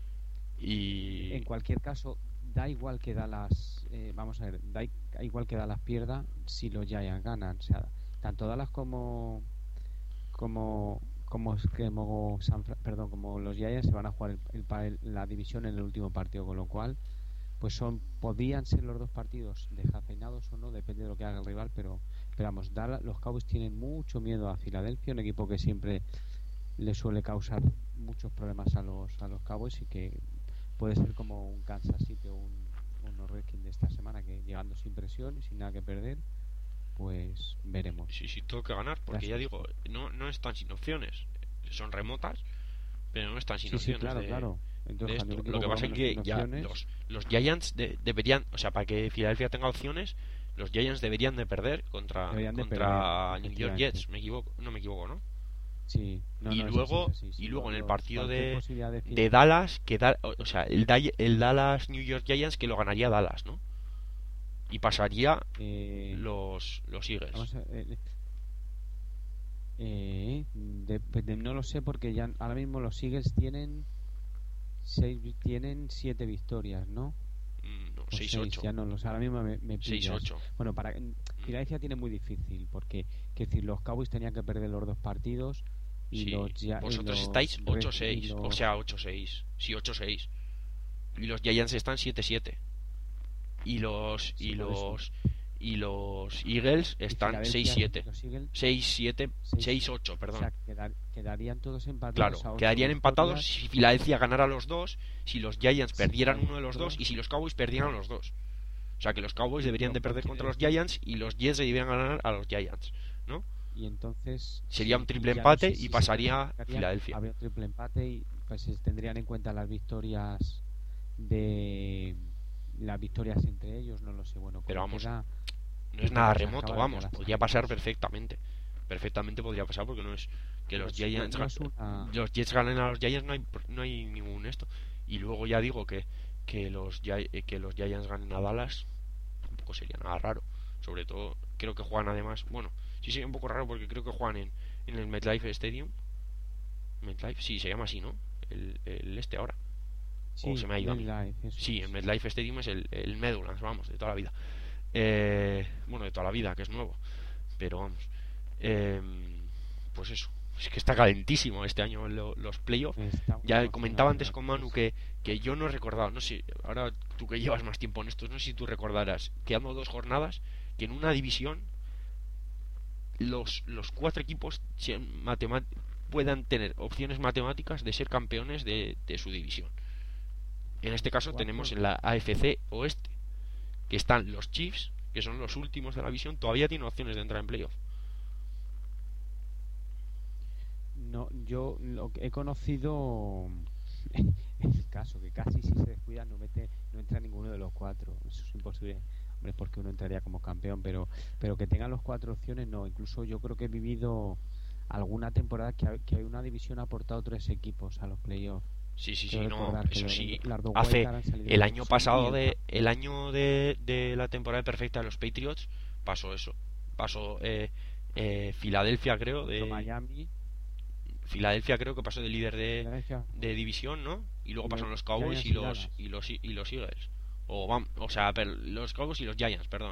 Speaker 2: y...
Speaker 3: En cualquier caso, da igual que Dallas, eh, vamos a ver, da igual que Dallas pierda si los Giants ganan. O sea, tanto Dallas como... como como como San, perdón como los Giants se van a jugar el, el, la división en el último partido, con lo cual pues son podían ser los dos partidos descafeinados o no, depende de lo que haga el rival, pero pero vamos, Dallas, los Cowboys tienen mucho miedo a Filadelfia, un equipo que siempre le suele causar muchos problemas a los a los Cowboys y que puede ser como un Kansas City o un, un Redskins de esta semana, que llegando sin presión y sin nada que perder, pues veremos.
Speaker 2: Sí, sí, tengo que ganar, porque Gracias. Ya digo, no, no están sin opciones, son remotas, pero no están sin
Speaker 3: sí,
Speaker 2: opciones.
Speaker 3: Sí, claro,
Speaker 2: de,
Speaker 3: claro. Entonces,
Speaker 2: de esto. Lo que pasa es que ya los, los Giants de, deberían, o sea, para que Filadelfia tenga opciones, los Giants deberían de perder contra,
Speaker 3: deberían de
Speaker 2: contra
Speaker 3: perder,
Speaker 2: New York Jets, me equivoco, no me equivoco, ¿no?
Speaker 3: Sí, no,
Speaker 2: y
Speaker 3: no, es
Speaker 2: luego
Speaker 3: así, es así,
Speaker 2: y
Speaker 3: sí,
Speaker 2: luego en el
Speaker 3: los-
Speaker 2: partido
Speaker 3: cualquier
Speaker 2: de,
Speaker 3: posibilidad de
Speaker 2: de
Speaker 3: final.
Speaker 2: Dallas, que da- o, o sea, el, Dall- el Dallas New York Giants que lo ganaría Dallas, ¿no? Y pasaría
Speaker 3: Eh,
Speaker 2: los los Eagles.
Speaker 3: vamos a ver, eh, de- de- no lo sé porque ya ahora mismo los Eagles tienen seis, vi- tienen siete victorias, ¿no?
Speaker 2: Mm, no,
Speaker 3: O
Speaker 2: seis
Speaker 3: seis,
Speaker 2: ocho.
Speaker 3: ya no los, ahora mismo me, me
Speaker 2: seis
Speaker 3: pillas.
Speaker 2: ocho.
Speaker 3: Bueno, para Filadelfia tiene muy difícil porque, quiero decir, los Cowboys tenían que perder los dos partidos y
Speaker 2: Sí,
Speaker 3: los ya, y
Speaker 2: vosotros
Speaker 3: los
Speaker 2: estáis
Speaker 3: Red-
Speaker 2: ocho
Speaker 3: y
Speaker 2: seis, o
Speaker 3: los-
Speaker 2: sea, ocho seis. Sí, ocho seis. Y los Giants están siete siete. Y los
Speaker 3: sí,
Speaker 2: y
Speaker 3: por eso.
Speaker 2: los y los Eagles
Speaker 3: Y
Speaker 2: están seis
Speaker 3: Filadelfia,
Speaker 2: siete.
Speaker 3: los Eagles,
Speaker 2: seis siete,
Speaker 3: seis-
Speaker 2: seis ocho,
Speaker 3: o
Speaker 2: perdón.
Speaker 3: sea, quedar- quedarían todos empatados
Speaker 2: Claro,
Speaker 3: a ocho
Speaker 2: quedarían empatados
Speaker 3: victorias.
Speaker 2: si Filadelfia ganara los dos, si los Giants
Speaker 3: Si
Speaker 2: perdieran
Speaker 3: Filadelfia-
Speaker 2: uno de los dos y si los Cowboys perdieran los dos. O sea que los Cowboys deberían
Speaker 3: No,
Speaker 2: de perder
Speaker 3: porque-
Speaker 2: contra los Giants y los Jets deberían ganar a los Giants, ¿no?
Speaker 3: Y entonces
Speaker 2: Sería
Speaker 3: sí,
Speaker 2: un triple
Speaker 3: ya no
Speaker 2: empate
Speaker 3: sé
Speaker 2: y
Speaker 3: si se
Speaker 2: pasaría
Speaker 3: clasificarían,
Speaker 2: Filadelfia.
Speaker 3: habría un triple empate y pues se tendrían en cuenta las victorias de las victorias entre ellos, no lo sé. Bueno,
Speaker 2: Pero
Speaker 3: como
Speaker 2: vamos,
Speaker 3: queda,
Speaker 2: no es
Speaker 3: que
Speaker 2: nada
Speaker 3: se
Speaker 2: remoto,
Speaker 3: acaba de
Speaker 2: vamos,
Speaker 3: quedar
Speaker 2: podría
Speaker 3: las
Speaker 2: pasar
Speaker 3: finales.
Speaker 2: perfectamente. Perfectamente podría pasar porque no es que los
Speaker 3: Pues,
Speaker 2: Giants
Speaker 3: no es
Speaker 2: gan-
Speaker 3: una-
Speaker 2: los Jets ganen a los Giants, no hay no hay ningún esto. Y luego ya digo que que los Gi- eh, que los Giants ganen a Dallas tampoco sería nada raro. Sobre todo creo que juegan además, bueno, sí sería un poco raro porque creo que juegan en en el MetLife Stadium. MetLife, sí, se llama así, ¿no? El, el este ahora.
Speaker 3: sí,
Speaker 2: o se me ha ido a mí.
Speaker 3: MetLife, eso
Speaker 2: Sí,
Speaker 3: es.
Speaker 2: el MetLife Stadium es el, el Meadowlands, vamos, de toda la vida. Eh, bueno, de toda la vida, que es nuevo. Pero vamos. Eh, pues eso. Es que está calentísimo este año lo- los playoffs.
Speaker 3: Está una
Speaker 2: Ya
Speaker 3: cosa,
Speaker 2: comentaba
Speaker 3: la
Speaker 2: antes
Speaker 3: verdad,
Speaker 2: con Manu
Speaker 3: pues,
Speaker 2: que, que yo no he recordado, no sé, ahora tú que llevas más tiempo en esto, no sé si tú recordarás, quedando dos jornadas, que en una división los, los cuatro equipos sean matemat- puedan tener opciones matemáticas de ser campeones de, de su división. En este caso
Speaker 3: cuatro.
Speaker 2: tenemos en la A F C Oeste, que están los Chiefs, que son los últimos de la división, todavía tienen opciones de entrar en playoff.
Speaker 3: No, yo lo que he conocido el caso que casi si se descuida no mete, no entra ninguno de los cuatro. Eso es imposible, hombre, porque uno entraría como campeón, pero pero que tengan los cuatro opciones no. Incluso yo creo que he vivido alguna temporada que, ha- que hay una división ha aportado tres equipos a los playoffs.
Speaker 2: Sí, sí, sí,
Speaker 3: Quiero
Speaker 2: no,
Speaker 3: recordar que
Speaker 2: eso
Speaker 3: los-
Speaker 2: sí.
Speaker 3: las dos
Speaker 2: Hace
Speaker 3: wildcard han salido
Speaker 2: el
Speaker 3: de
Speaker 2: año
Speaker 3: Boston
Speaker 2: pasado
Speaker 3: y
Speaker 2: de
Speaker 3: el-
Speaker 2: el año de, de la temporada perfecta de los Patriots pasó eso. Pasó eh, eh, Filadelfia, creo, de
Speaker 3: Miami,
Speaker 2: Filadelfia creo que pasó de líder de,
Speaker 3: Filadelfia,
Speaker 2: de división, ¿no? Y luego
Speaker 3: Y
Speaker 2: pasaron
Speaker 3: los
Speaker 2: los Cowboys
Speaker 3: Giants
Speaker 2: y
Speaker 3: y
Speaker 2: los
Speaker 3: Dallas.
Speaker 2: y los y los Eagles. O vam- o sea, per- los Cowboys y los Giants, perdón.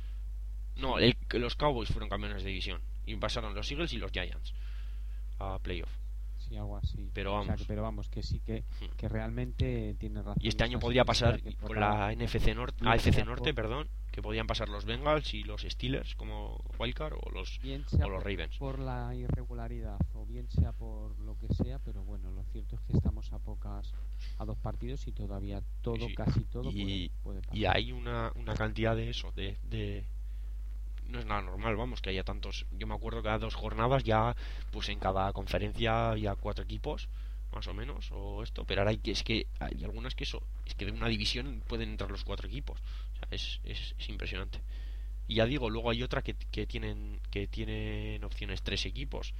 Speaker 2: No, el- los Cowboys fueron campeones de división y pasaron los Eagles y los Giants a playoff.
Speaker 3: sí, algo así.
Speaker 2: Pero
Speaker 3: O sea,
Speaker 2: vamos.
Speaker 3: que, pero vamos, que sí que, que realmente tiene razón.
Speaker 2: Y este año
Speaker 3: esa
Speaker 2: podría
Speaker 3: estadística
Speaker 2: pasar
Speaker 3: que
Speaker 2: con
Speaker 3: toca-
Speaker 2: la N F C Norte,
Speaker 3: bien
Speaker 2: A F C
Speaker 3: sea
Speaker 2: Norte,
Speaker 3: por-
Speaker 2: perdón, que podían pasar los Bengals y los Steelers como wildcard o los
Speaker 3: bien sea
Speaker 2: o los
Speaker 3: por-
Speaker 2: Ravens.
Speaker 3: por la irregularidad o bien sea por lo que sea, pero bueno, lo cierto es que estamos a pocas, a dos partidos y todavía todo,
Speaker 2: Sí,
Speaker 3: casi todo
Speaker 2: y,
Speaker 3: puede, puede pasar.
Speaker 2: y hay una, una cantidad de eso, de, de no es nada normal, vamos, que haya tantos. Yo me acuerdo que cada dos jornadas ya, pues en cada conferencia había cuatro equipos, más o menos, o esto, pero ahora hay que, es que hay algunas que eso, es que de una división pueden entrar los cuatro equipos, o sea, es, es, es impresionante. Y ya digo, luego hay otra que, que tienen que tienen opciones tres equipos,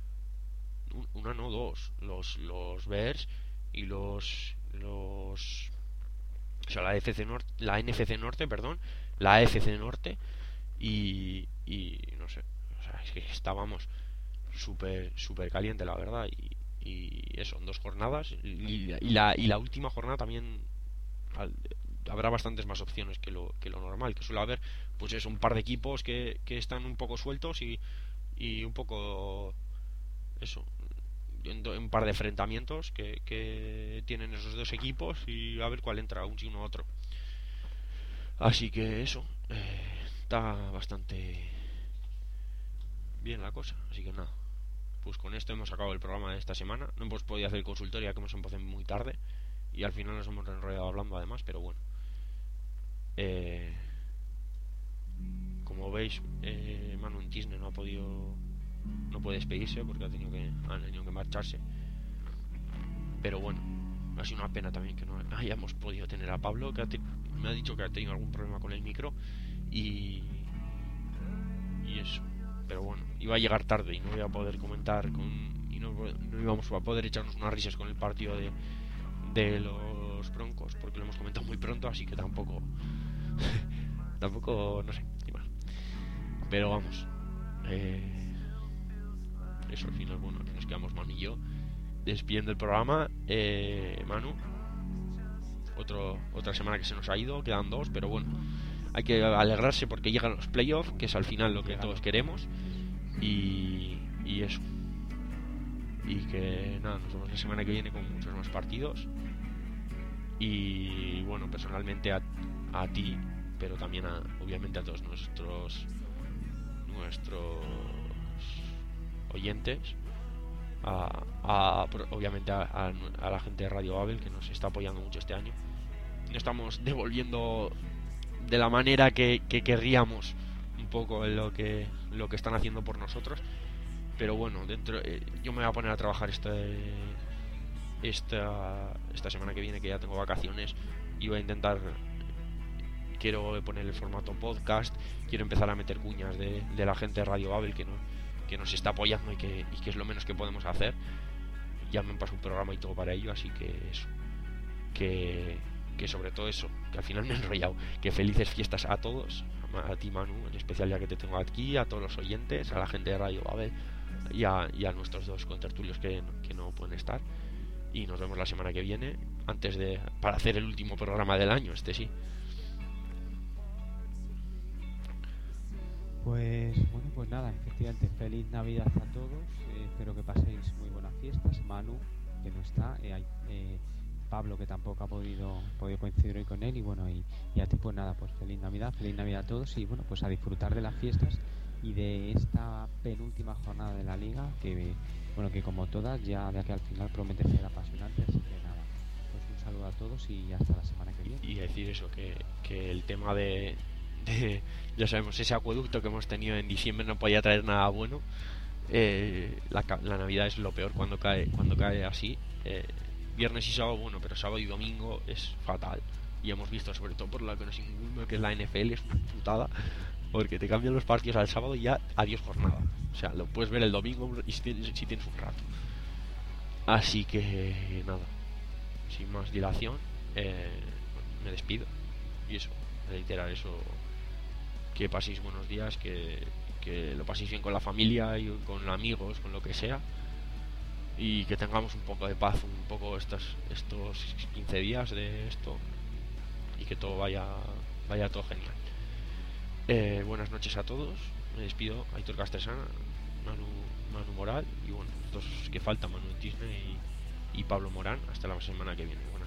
Speaker 2: Un- una no, dos, los los Bears y los los o sea, la F C Norte, la N F C Norte, perdón, la A F C Norte y, y no sé, o sea, es que estábamos súper súper caliente la verdad y, y eso, en dos jornadas y, y la y la última jornada también al- habrá bastantes más opciones que lo que lo normal, que suele haber pues es un par de equipos que, que están un poco sueltos y, y un poco eso, en do- un par de enfrentamientos que, que tienen esos dos equipos y a ver cuál entra, un sí uno otro. Así que eso, eh, está bastante bien la cosa, así que nada. Pues con esto hemos acabado el programa de esta semana. No hemos podido hacer el consultorio ya que hemos empezado muy tarde y al final nos hemos enrollado hablando además, pero bueno. Eh, como veis, eh, Manu en Disney no ha podido, no puede despedirse porque ha tenido que, ha tenido que marcharse. Pero bueno, ha sido una pena también que no hayamos podido tener a Pablo, que ha te- me ha dicho que ha tenido algún problema con el micro y y eso. Pero bueno, iba a llegar tarde y no voy a poder comentar con no, no íbamos a poder echarnos unas risas con el partido de, de los Broncos, porque lo hemos comentado muy pronto, así que tampoco tampoco, no sé, igual. Pero vamos, eh, eso al final, bueno, nos quedamos Manu y yo despidiendo el programa. eh, Manu, otro, otra semana que se nos ha ido, quedan dos, pero bueno, hay que alegrarse porque llegan los playoffs, que es al final lo que todos queremos. Y, y eso. Y que nada, nos vemos la semana que viene con muchos más partidos. Y bueno, personalmente a, a ti, pero también a, obviamente a todos nuestros nuestros oyentes, a, a, obviamente a, a, a la gente de Radio Babel, que nos está apoyando mucho este año. No estamos devolviendo de la manera que, que querríamos un poco lo que lo que están haciendo por nosotros, pero bueno, dentro eh, yo me voy a poner a trabajar este esta esta semana que viene, que ya tengo vacaciones, y voy a intentar, quiero poner el formato podcast, quiero empezar a meter cuñas de, de la gente de Radio Babel que, no, que nos está apoyando y que, y que es lo menos que podemos hacer. Ya me paso un programa y todo para ello, así que eso, que que sobre todo eso, que al final me he enrollado, que felices fiestas a todos, a ti Manu en especial, ya que te tengo aquí, a todos los oyentes, a la gente de Radio Babel y a, y a nuestros dos contertulios que, que no pueden estar, y nos vemos la semana que viene, antes de para hacer el último programa del año, este sí.
Speaker 3: Pues bueno, pues nada, efectivamente, feliz Navidad a todos, eh, espero que paséis muy buenas fiestas. Manu, que no está, eh, hay, eh, Pablo, que tampoco ha podido, podido coincidir hoy con él, y bueno, y, y a ti pues nada, pues feliz Navidad, feliz Navidad a todos, y bueno, pues a disfrutar de las fiestas y de esta penúltima jornada de la liga, que bueno, que como todas, ya de aquí al final promete ser apasionante, así que nada, pues un saludo a todos y hasta la semana que viene.
Speaker 2: Y decir eso, que, que el tema de, de, ya sabemos, ese acueducto que hemos tenido en diciembre no podía traer nada bueno. eh, la, la Navidad es lo peor cuando cae, cuando cae así. eh, Viernes y sábado, bueno, pero sábado y domingo es fatal. Y hemos visto, sobre todo por lo que nos incumbe, que es la N F L, es una putada, porque te cambian los partidos al sábado y ya adiós jornada. O sea, lo puedes ver el domingo y si tienes, si tienes un rato. Así que nada, sin más dilación, eh, me despido. Y eso, reiterar eso, que paséis buenos días, que, que lo paséis bien con la familia y con amigos, con lo que sea. Y que tengamos un poco de paz, un poco estos, estos quince días de esto, y que todo vaya vaya todo genial. Eh, buenas noches a todos, me despido, Aitor Castresana, Manu, Manu Moral, y bueno, los dos que faltan, Manu Disney y, y Pablo Morán. Hasta la semana que viene. Bueno.